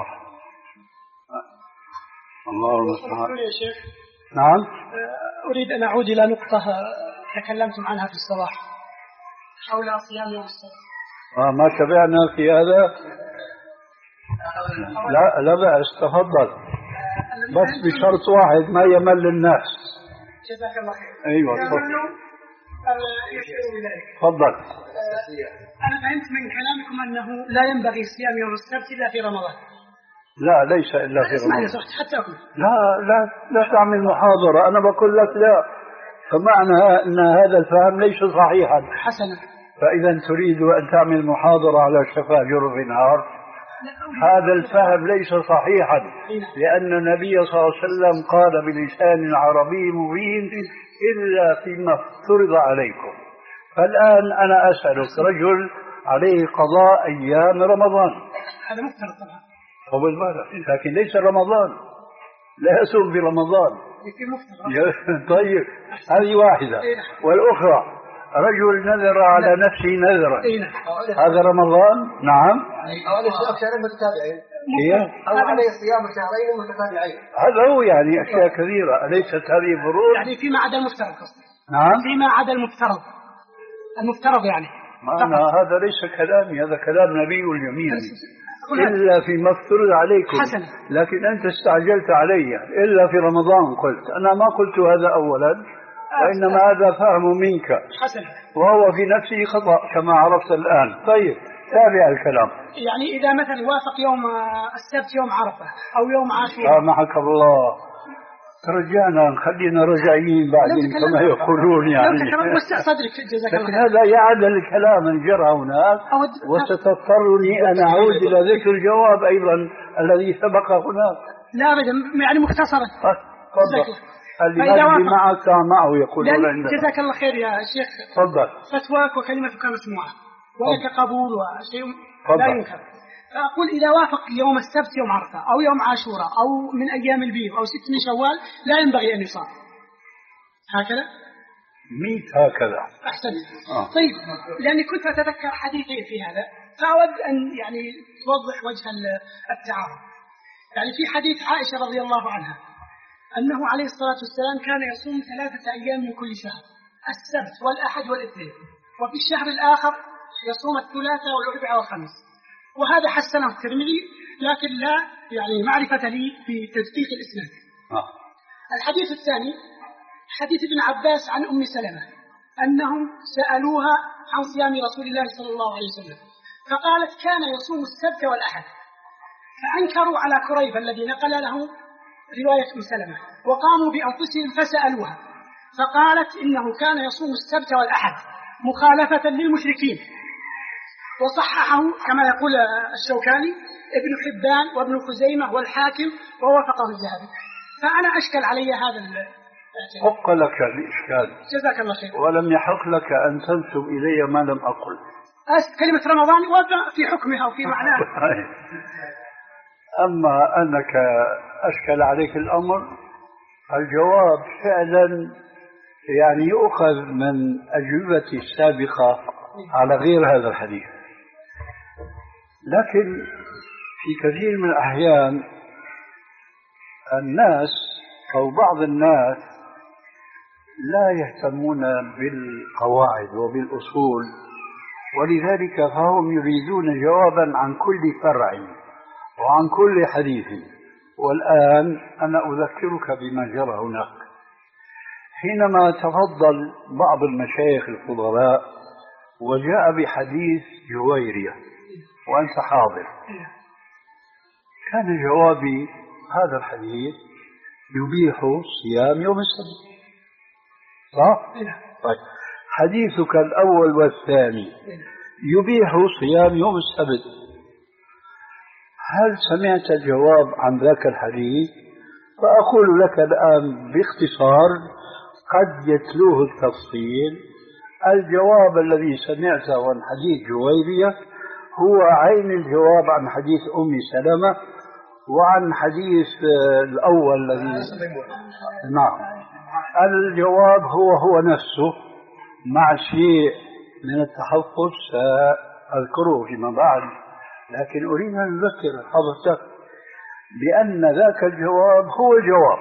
الله المستعان. يا شيخ. نعم. أريد أن أعود إلى نقطة تكلمتم عنها في الصباح حول صيام يوم السبت. آه ما تبعنا في هذا. لا لا بأس، تفضل، بس بشرط واحد: ما يمل الناس. جزاك الله خير. أيوة تفضل. تفضل. أنا فهمت من كلامكم أنه لا ينبغي صيام يوم السبت إلا في رمضان. لا ليس إلا في رمضان. حتى أقول لا لا لا تعمل محاضرة، أنا بقول لك لا، فمعنى أن هذا الفهم ليس صحيحا. حسنا. فإذا تريد أن تعمل محاضرة على شفا جرف نهار، هذا الفهم ليس صحيحا، لأن النبي صلى الله عليه وسلم قال بلسان عربي مبين: إلا فيما افترض عليكم. فالآن أنا أسألك: رجل عليه قضاء أيام رمضان، هذا مفترض طبعا، وبالبالغ، لكن ليس رمضان، لا يصوم في رمضان. طيب، هذه واحدة. والأخرى: رجل نذر على نفسه نذرا، هذا رمضان. نعم. هذا شهرين متتابعين. هي أو عليه صيام شهرين متتابعين. هذا هو يعني أشياء كثيرة، أليست هذه فروض؟ يعني فيما عدا المفترض قصدي. نعم. فيما عدا المفترض. المفترض يعني. أنا هذا ليس كلامي، هذا كلام نبي اليمين. إلا فيما افترض عليكم. حسنا. لكن أنت استعجلت علي، إلا في رمضان قلت. أنا ما قلت هذا أولا، وإنما هذا فهم منك. حسنا. وهو في نفسه خطأ كما عرفت الآن. طيب، تابع الكلام. يعني إذا مثلا وافق يوم السبت يوم عرفة أو يوم عاشوراء. سامحك الله، رجعنا خلينا رجعيين بعدين كما يقولون يعني. صدرك جزاك الله. لكن هذا يعدل الكلام جرى هناك، وستضطرني أن أعود إلى ذكر الجواب أيضا الذي سبق هناك. لا أبدا، يعني مختصرا. تفضل. الذي معك معه يقولون عندنا. جزاك الله خير يا شيخ. تفضل. فتواك وكلمتك مسموعة ولك قبول وشيء لا ينكر. أقول إذا وافق يوم السبت يوم عرفة أو يوم عاشوراء أو من أيام البيض أو ست من شوال لا ينبغي أن يصام. هكذا؟ ميت هكذا. أحسنت. آه. طيب، لأني كنت أتذكر حديثين في هذا، فأود أن يعني توضح وجه التعارض. يعني في حديث عائشة رضي الله عنها أنه عليه الصلاة والسلام كان يصوم ثلاثة أيام من كل شهر: السبت والأحد والاثنين، وفي الشهر الآخر يصوم الثلاثاء والأربعاء والخميس. وهذا حسنه الترمذي، لكن لا يعني معرفة لي بتدقيق الإسناد. آه. الحديث الثاني حديث ابن عباس عن أم سلمة أنهم سألوها عن صيام رسول الله صلى الله عليه وسلم، فقالت كان يصوم السبت والأحد، فأنكروا على كريب الذي نقل له رواية أم سلمة، وقاموا بأنفسهم فسألوها فقالت إنه كان يصوم السبت والأحد مخالفة للمشركين. وصححه كما يقول الشوكاني ابن حبان وابن خزيمة والحاكم ووافقه الذهبي. فأنا أشكل علي هذا الاعتراف. حق لك الإشكال، جزاك الله خير. ولم يحق لك أن تنسب إلي ما لم أقل. كلمة رمضان وضع في حكمها وفي معناها. أما أنك أشكل عليك الأمر، الجواب فعلا يعني يؤخذ من أجوبتي السابقة على غير هذا الحديث. لكن في كثير من الأحيان الناس أو بعض الناس لا يهتمون بالقواعد وبالأصول، ولذلك فهم يريدون جوابا عن كل فرع وعن كل حديث. والآن أنا أذكرك بما جرى هناك. حينما تفضل بعض المشايخ الفضلاء وجاء بحديث جويرية وأنت حاضر، كان جوابي هذا الحديث يبيح صيام يوم السبت، صح؟ طيب حديثك الأول والثاني يبيح صيام يوم السبت، هل سمعت الجواب عن ذاك الحديث؟ فأقول لك الآن باختصار قد يتلوه التفصيل. الجواب الذي سمعته عن حديث جويرية هو عين الجواب عن حديث أم سلمة وعن حديث الأول الذي نعم، الجواب هو هو نفسه مع شيء من التحفظ سأذكره فيما بعد. لكن أريد أن أذكر حضرتك بأن ذاك الجواب هو جواب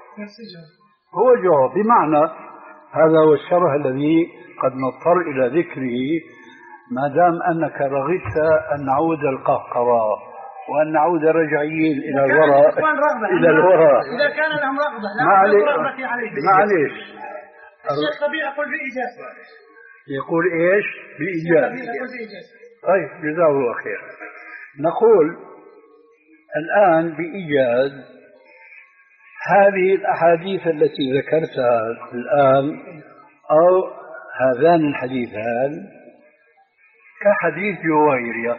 هو جواب بمعنى هذا هو الشرح الذي قد نضطر إلى ذكره ما دام أنك رغبت أن نعود القهقرة وأن نعود رجعيين إلى الوراء إلى الوراء إذا كان لهم رغبة لا معليش. الشيخ ربيع يقول بإجازة. يقول إيش؟ بإجازة. طيب جزاه الله خير. نقول الآن بإيجاز هذه الأحاديث التي ذكرتها الآن أو هذان الحديثان كحديث جويرية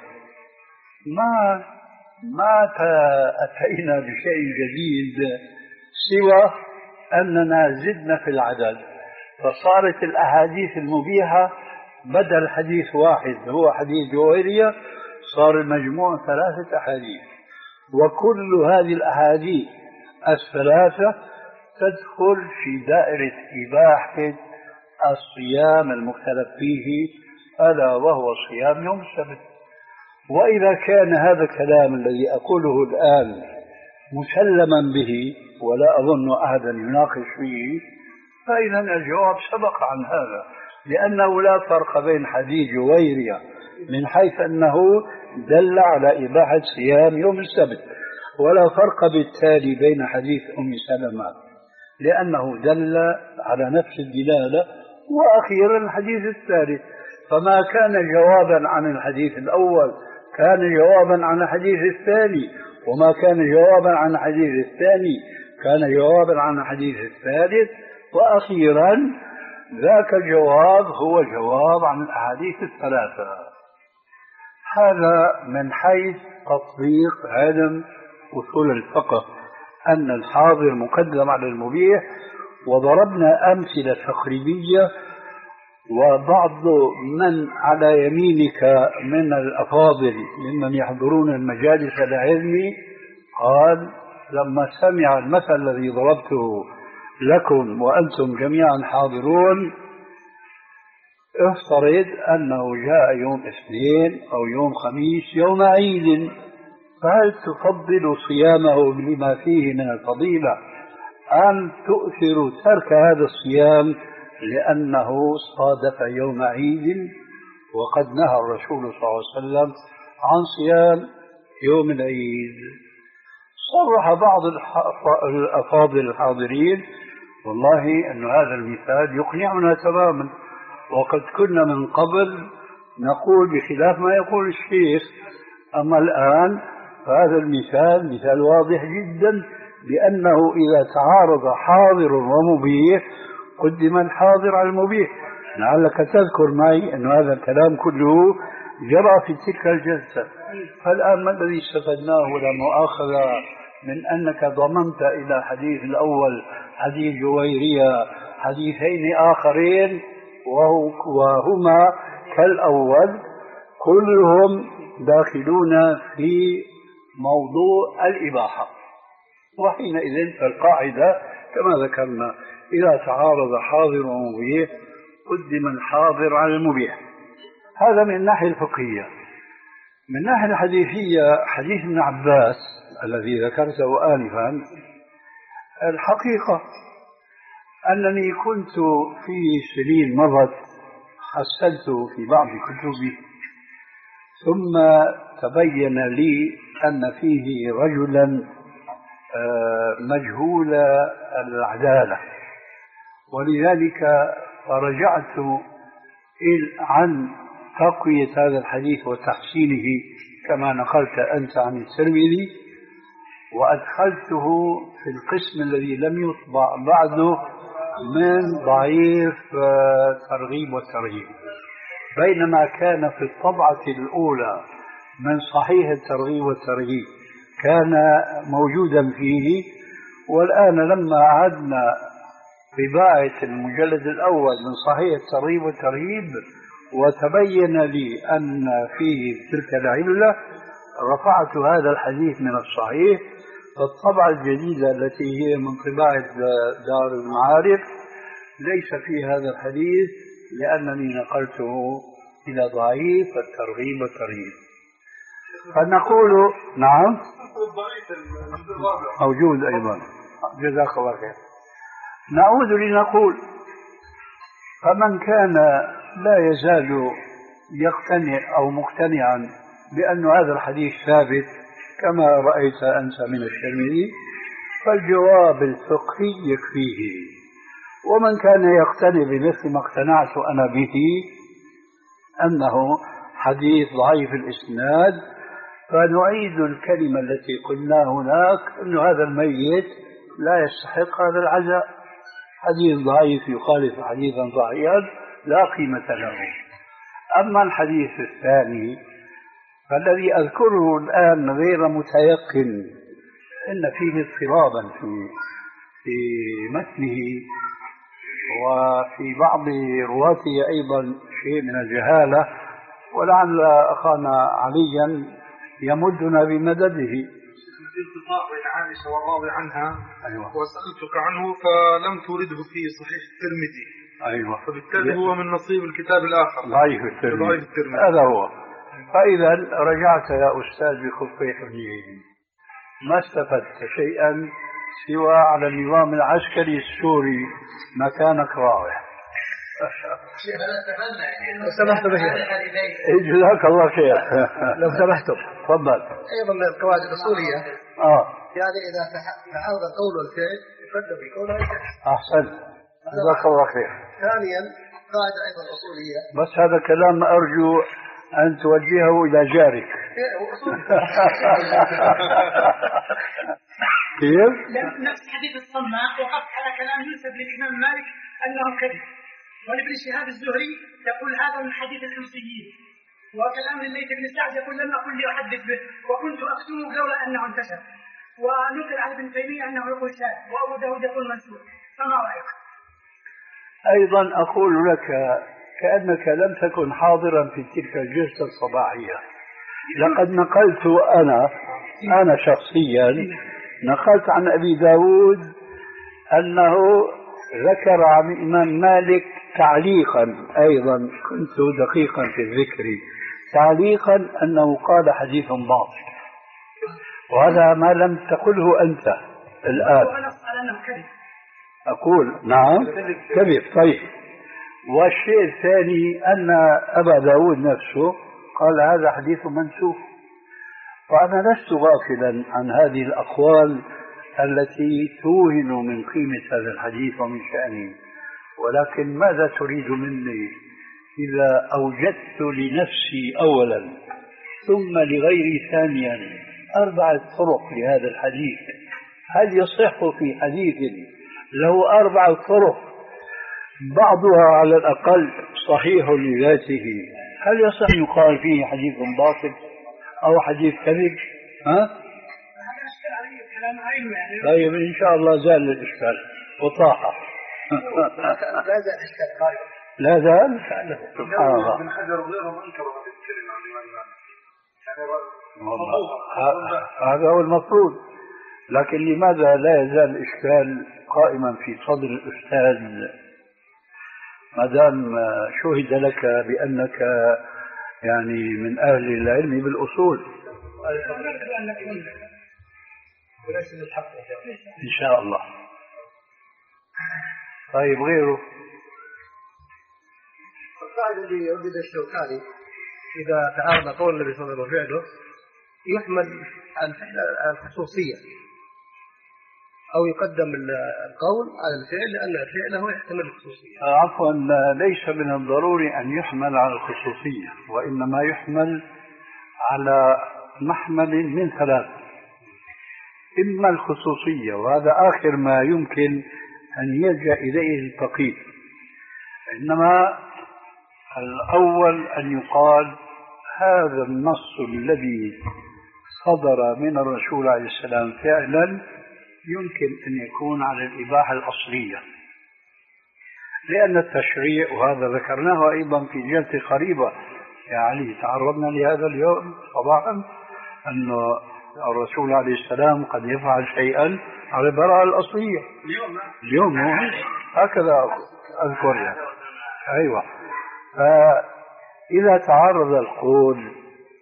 ما ما أتينا بشيء جديد سوى أننا زدنا في العدد، فصارت الأحاديث المبيحة بدل حديث واحد هو حديث جويرية صار المجموع ثلاثة أحاديث، وكل هذه الأحاديث الثلاثة تدخل في دائرة إباحة الصيام المختلف فيه ألا وهو صيام يوم السبت. وإذا كان هذا الكلام الذي أقوله الآن مسلما به ولا أظن أحدا يناقش فيه، فإذا الجواب سبق عن هذا، لأنه لا فرق بين حديث جويرية من حيث أنه دل على إباحة صيام يوم السبت، ولا فرق بالتالي بين حديث أم سلمة لأنه دل على نفس الدلالة، وأخيرا الحديث الثالث. فما كان جوابا عن الحديث الأول كان جوابا عن الحديث الثاني، وما كان جوابا عن الحديث الثاني كان جوابا عن الحديث الثالث، وأخيرا ذاك الجواب هو جواب عن الأحاديث الثلاثة. هذا من حيث تطبيق علم أصول الفقه أن الحاضر مقدم على المبيح. وضربنا أمثلة تقريبية، وبعض من على يمينك من الأفاضل ممن يحضرون المجالس العلم قال لما سمع المثل الذي ضربته لكم وأنتم جميعا حاضرون افترض أنه جاء يوم اثنين أو يوم خميس يوم عيد، فهل تفضل صيامه لما فيه من الفضيلة أم تؤثر ترك هذا الصيام لأنه صادف يوم عيد؟ وقد نهى الرسول صلى الله عليه وسلم عن صيام يوم العيد. صرح بعض الأفاضل الحاضرين والله أن هذا المثال يقنعنا تماما، وقد كنا من قبل نقول بخلاف ما يقول الشيخ، أما الآن فهذا المثال مثال واضح جدا بأنه إذا تعارض حاضر ومبيح قدم الحاضر على المبيح. لعلك تذكر معي أن هذا الكلام كله جرى في تلك الجلسة. فالآن ما الذي استفدناه ولا مؤاخذة من أنك ضممت إلى حديث الأول حديث جويرية حديثين آخرين وهما كالأول كلهم داخلون في موضوع الإباحة، وحينئذ فالقاعدة كما ذكرنا إذا تعارض حاضر ومبيح قدم الحاضر على المبيح. هذا من الناحية الفقهية. من الناحية الحديثية حديث ابن عباس الذي ذكرته آنفا، الحقيقة أنني كنت في سنين مضت حصلت في بعض كتبي، ثم تبين لي أن فيه رجلا مجهول العدالة، ولذلك فرجعت عن تقوية هذا الحديث وتحسينه كما نقلت أنت عن الترمذي، وأدخلته في القسم الذي لم يطبع بعده من ضعيف ترغيب والترهيب، بينما كان في الطبعة الأولى من صحيح الترغيب والترهيب كان موجودا فيه. والآن لما عدنا طباعة المجلد الأول من صحيح الترغيب والترهيب وتبين لي أن فيه تلك العلة رفعت هذا الحديث من الصحيح. فالطبعة الجديدة التي هي من طباعة دار المعارف ليس في هذا الحديث لأنني نقلته إلى ضعيف الترغيب والترهيب. فنقول نعم موجود أيضا، جزاك الله خير. نعود لنقول فمن كان لا يزال يقتنع أو مقتنعا بأن هذا الحديث ثابت كما رأيت أنت من الترمذي فالجواب الفقهي يكفيه. ومن كان يقتنع بمثل ما اقتنعت أنا به أنه حديث ضعيف الإسناد فنعيد الكلمة التي قلنا هناك أن هذا الميت لا يستحق هذا العزاء. حديث ضعيف يخالف حديثا ضعيفا لا قيمة له. أما الحديث الثاني فالذي أذكره الآن غير متيقن إن فيه اضطرابا في في متنه وفي بعض رواته أيضا شيء من الجهالة، ولعل أخانا عليا يمدنا بمدده. في التقاء بين عائشة والراوي عنها أيوة. وسألتك عنه فلم تورده في صحيح الترمذي. أيوة. فبالتالي هو من نصيب الكتاب الآخر ضعيف الترمذي. هذا هو. فإذا رجعت يا أستاذ بخفي حنين ما استفدت شيئا سوى على النظام العسكري السوري مكانك راوح. لو سمحت به جزاك الله خير. لو سمحتم تفضل. أيضا من القواعد الأصولية آه. يعني إذا تحاول القول والفعل يقدم القول والفعل. أحسن جزاك الله خير. ثانيا قاعدة أيضا أصولية بس هذا كلام أرجو أن توجهه إلى جارك. كيف؟ نفس حديث الصماء وقف على كلام ينسب للإمام مالك أنه كذب، ولابن شهاب الزهري يقول هذا من حديث الحمصيين، وكلام الليث بن سعد يقول لم أكن لأحدث به وكنت أكتمه لولا أنه انتشر، ونقل عن ابن تيمية أنه يقول شاذ، وأبو داود يقول منسوخ. فما رأيك؟ أيضا أقول لك كأنك لم تكن حاضرا في تلك الجلسة الصباحية. لقد نقلت أنا أنا شخصيا نقلت عن أبي داود أنه ذكر عن الإمام مالك تعليقا، أيضا كنت دقيقا في الذكر، تعليقا أنه قال حديث باطل، وهذا ما لم تقله أنت الآن. أقول نعم كذب. طيب. والشيء الثاني أن أبا داود نفسه قال هذا حديث منسوخ، وأنا لست غافلا عن هذه الأقوال التي توهن من قيمة هذا الحديث ومن شأنه، ولكن ماذا تريد مني إذا أوجدت لنفسي أولا ثم لغيري ثانيا أربعة طرق لهذا الحديث؟ هل يصح في حديث له أربع طرق بعضها على الأقل صحيح لذاته، هل يصح أن يقال فيه حديث باطل أو حديث كذب؟ ها؟ طيب إن شاء الله زال الإشكال وطاح. لا زال الإشكال قائم. لا زال؟ سبحان الله. ابن حجر وغيرهم أنكروا هذه الكلمة هذا هو المفروض، لكن لماذا لا يزال الإشكال قائما في صدر الأستاذ ما دام شهد لك بأنك يعني من أهل العلم بالأصول؟ إن شاء الله. طيب غيره؟ القاعدة اللي يوجد الشوكاني إذا تعارض قول النبي صلى الله عليه وسلم وفعله يحمل الخصوصية أو يقدم القول على الفعل لأن فعله يحتمل الخصوصية. عفوا، ليس من الضروري أن يحمل على الخصوصية، وإنما يحمل على محمل من ثلاث: إما الخصوصية وهذا آخر ما يمكن أن يلجأ إليه الفقيه، إنما الأول أن يقال هذا النص الذي صدر من الرسول عليه السلام فعلا يمكن أن يكون على الإباحة الأصلية، لأن التشريع، وهذا ذكرناه أيضا في جلسة قريبة يا علي، تعرضنا لهذا اليوم صباحا، أن الرسول عليه السلام قد يفعل شيئا على البراءة الأصلية. اليوم اليوم هكذا أذكر يعني. أيوة. فإذا تعارض القول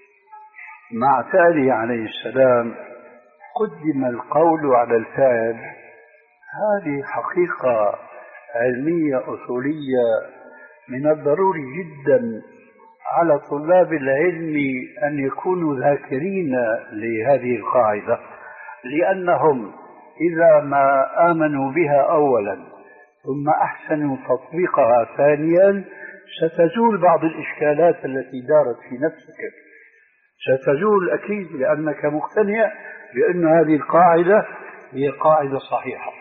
مع فعله عليه السلام قدم القول على الفعل، هذه حقيقة علمية أصولية من الضروري جدا على طلاب العلم أن يكونوا ذاكرين لهذه القاعدة، لأنهم إذا ما آمنوا بها أولا ثم أحسنوا تطبيقها ثانيا ستزول بعض الإشكالات التي دارت في نفسك، ستزول أكيد، لأنك مقتنع بأن هذه القاعدة هي قاعدة صحيحة.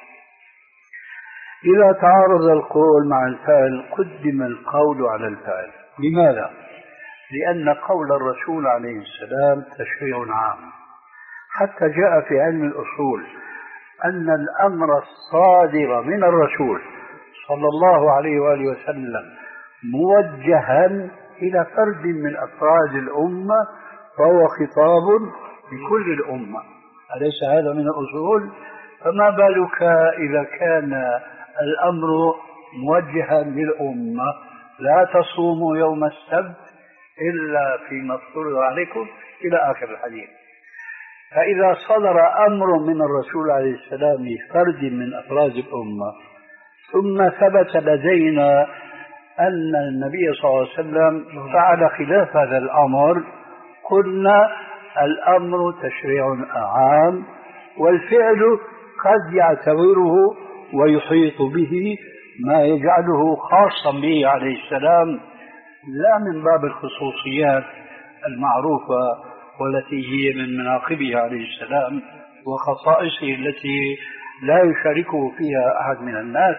إذا تعارض القول مع الفعل قدم القول على الفعل. لماذا؟ لأن قول الرسول عليه السلام تشريع عام، حتى جاء في علم الأصول أن الأمر الصادر من الرسول صلى الله عليه وآله وسلم موجها إلى فرد من أفراد الأمة فهو خطاب لكل الأمة، أليس هذا من الأصول؟ فما بالك إذا كان الأمر موجها للأمة: لا تصوموا يوم السبت إلا فيما افترض عليكم إلى آخر الحديث. فإذا صدر أمر من الرسول عليه السلام لفرد من أفراد الأمة ثم ثبت لدينا أن النبي صلى الله عليه وسلم فعل خلاف هذا الأمر، قلنا الأمر تشريع عام، والفعل قد يعتبره ويحيط به ما يجعله خاصا به عليه السلام، لا من باب الخصوصيات المعروفة والتي هي من مناقبه عليه السلام وخصائصه التي لا يشاركه فيها أحد من الناس،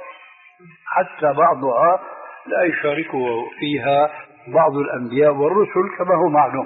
حتى بعضها لا يشاركه فيها بعض الأنبياء والرسل كما هو معلوم.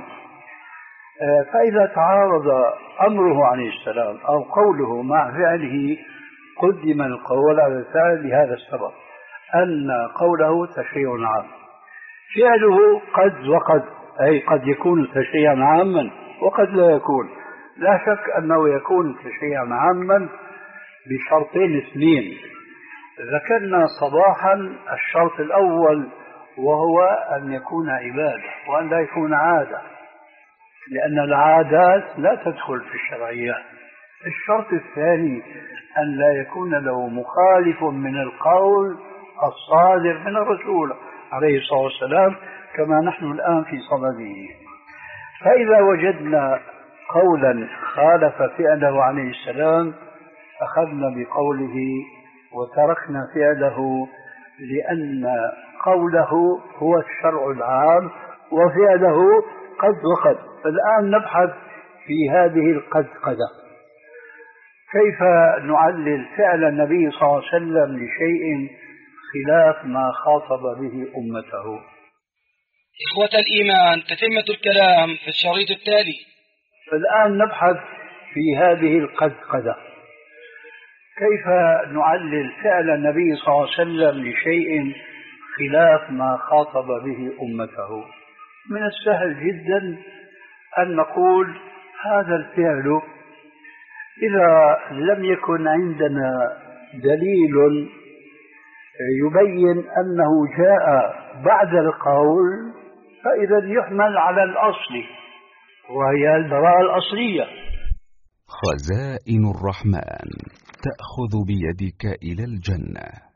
فإذا تعارض أمره عليه السلام أو قوله مع فعله قدم القول على الفعل لهذا السبب، أن قوله تشريع عام، فعله قد وقد، أي قد يكون تشريعا عاما وقد لا يكون. لا شك أنه يكون تشريعا عاما بشرطين اثنين ذكرنا صباحا: الشرط الأول وهو أن يكون عبادة وأن لا يكون عادة، لأن العادات لا تدخل في الشرعيات. الشرط الثاني أن لا يكون له مخالف من القول الصادر من الرسول عليه الصلاة والسلام كما نحن الآن في صدده. فإذا وجدنا قولا خالف فعله عليه السلام أخذنا بقوله وتركنا فعله، لأن قوله هو الشرع العام وفعله قد وقد. الآن نبحث في هذه القد قدة. كيف نعلل فعل النبي صلى الله عليه وسلم لشيء خلاف ما خاطب به أمته؟ إخوة الإيمان، تتمة الكلام في الشريط التالي. فالآن نبحث في هذه القدقدة، كيف نعلل فعل النبي صلى الله عليه وسلم لشيء خلاف ما خاطب به أمته. من السهل جدا أن نقول هذا الفعل إذا لم يكن عندنا دليل يبين أنه جاء بعد القول فإذا يحمل على الأصل وهي البراءة الأصلية. خزائن الرحمن تأخذ بيدك إلى الجنة.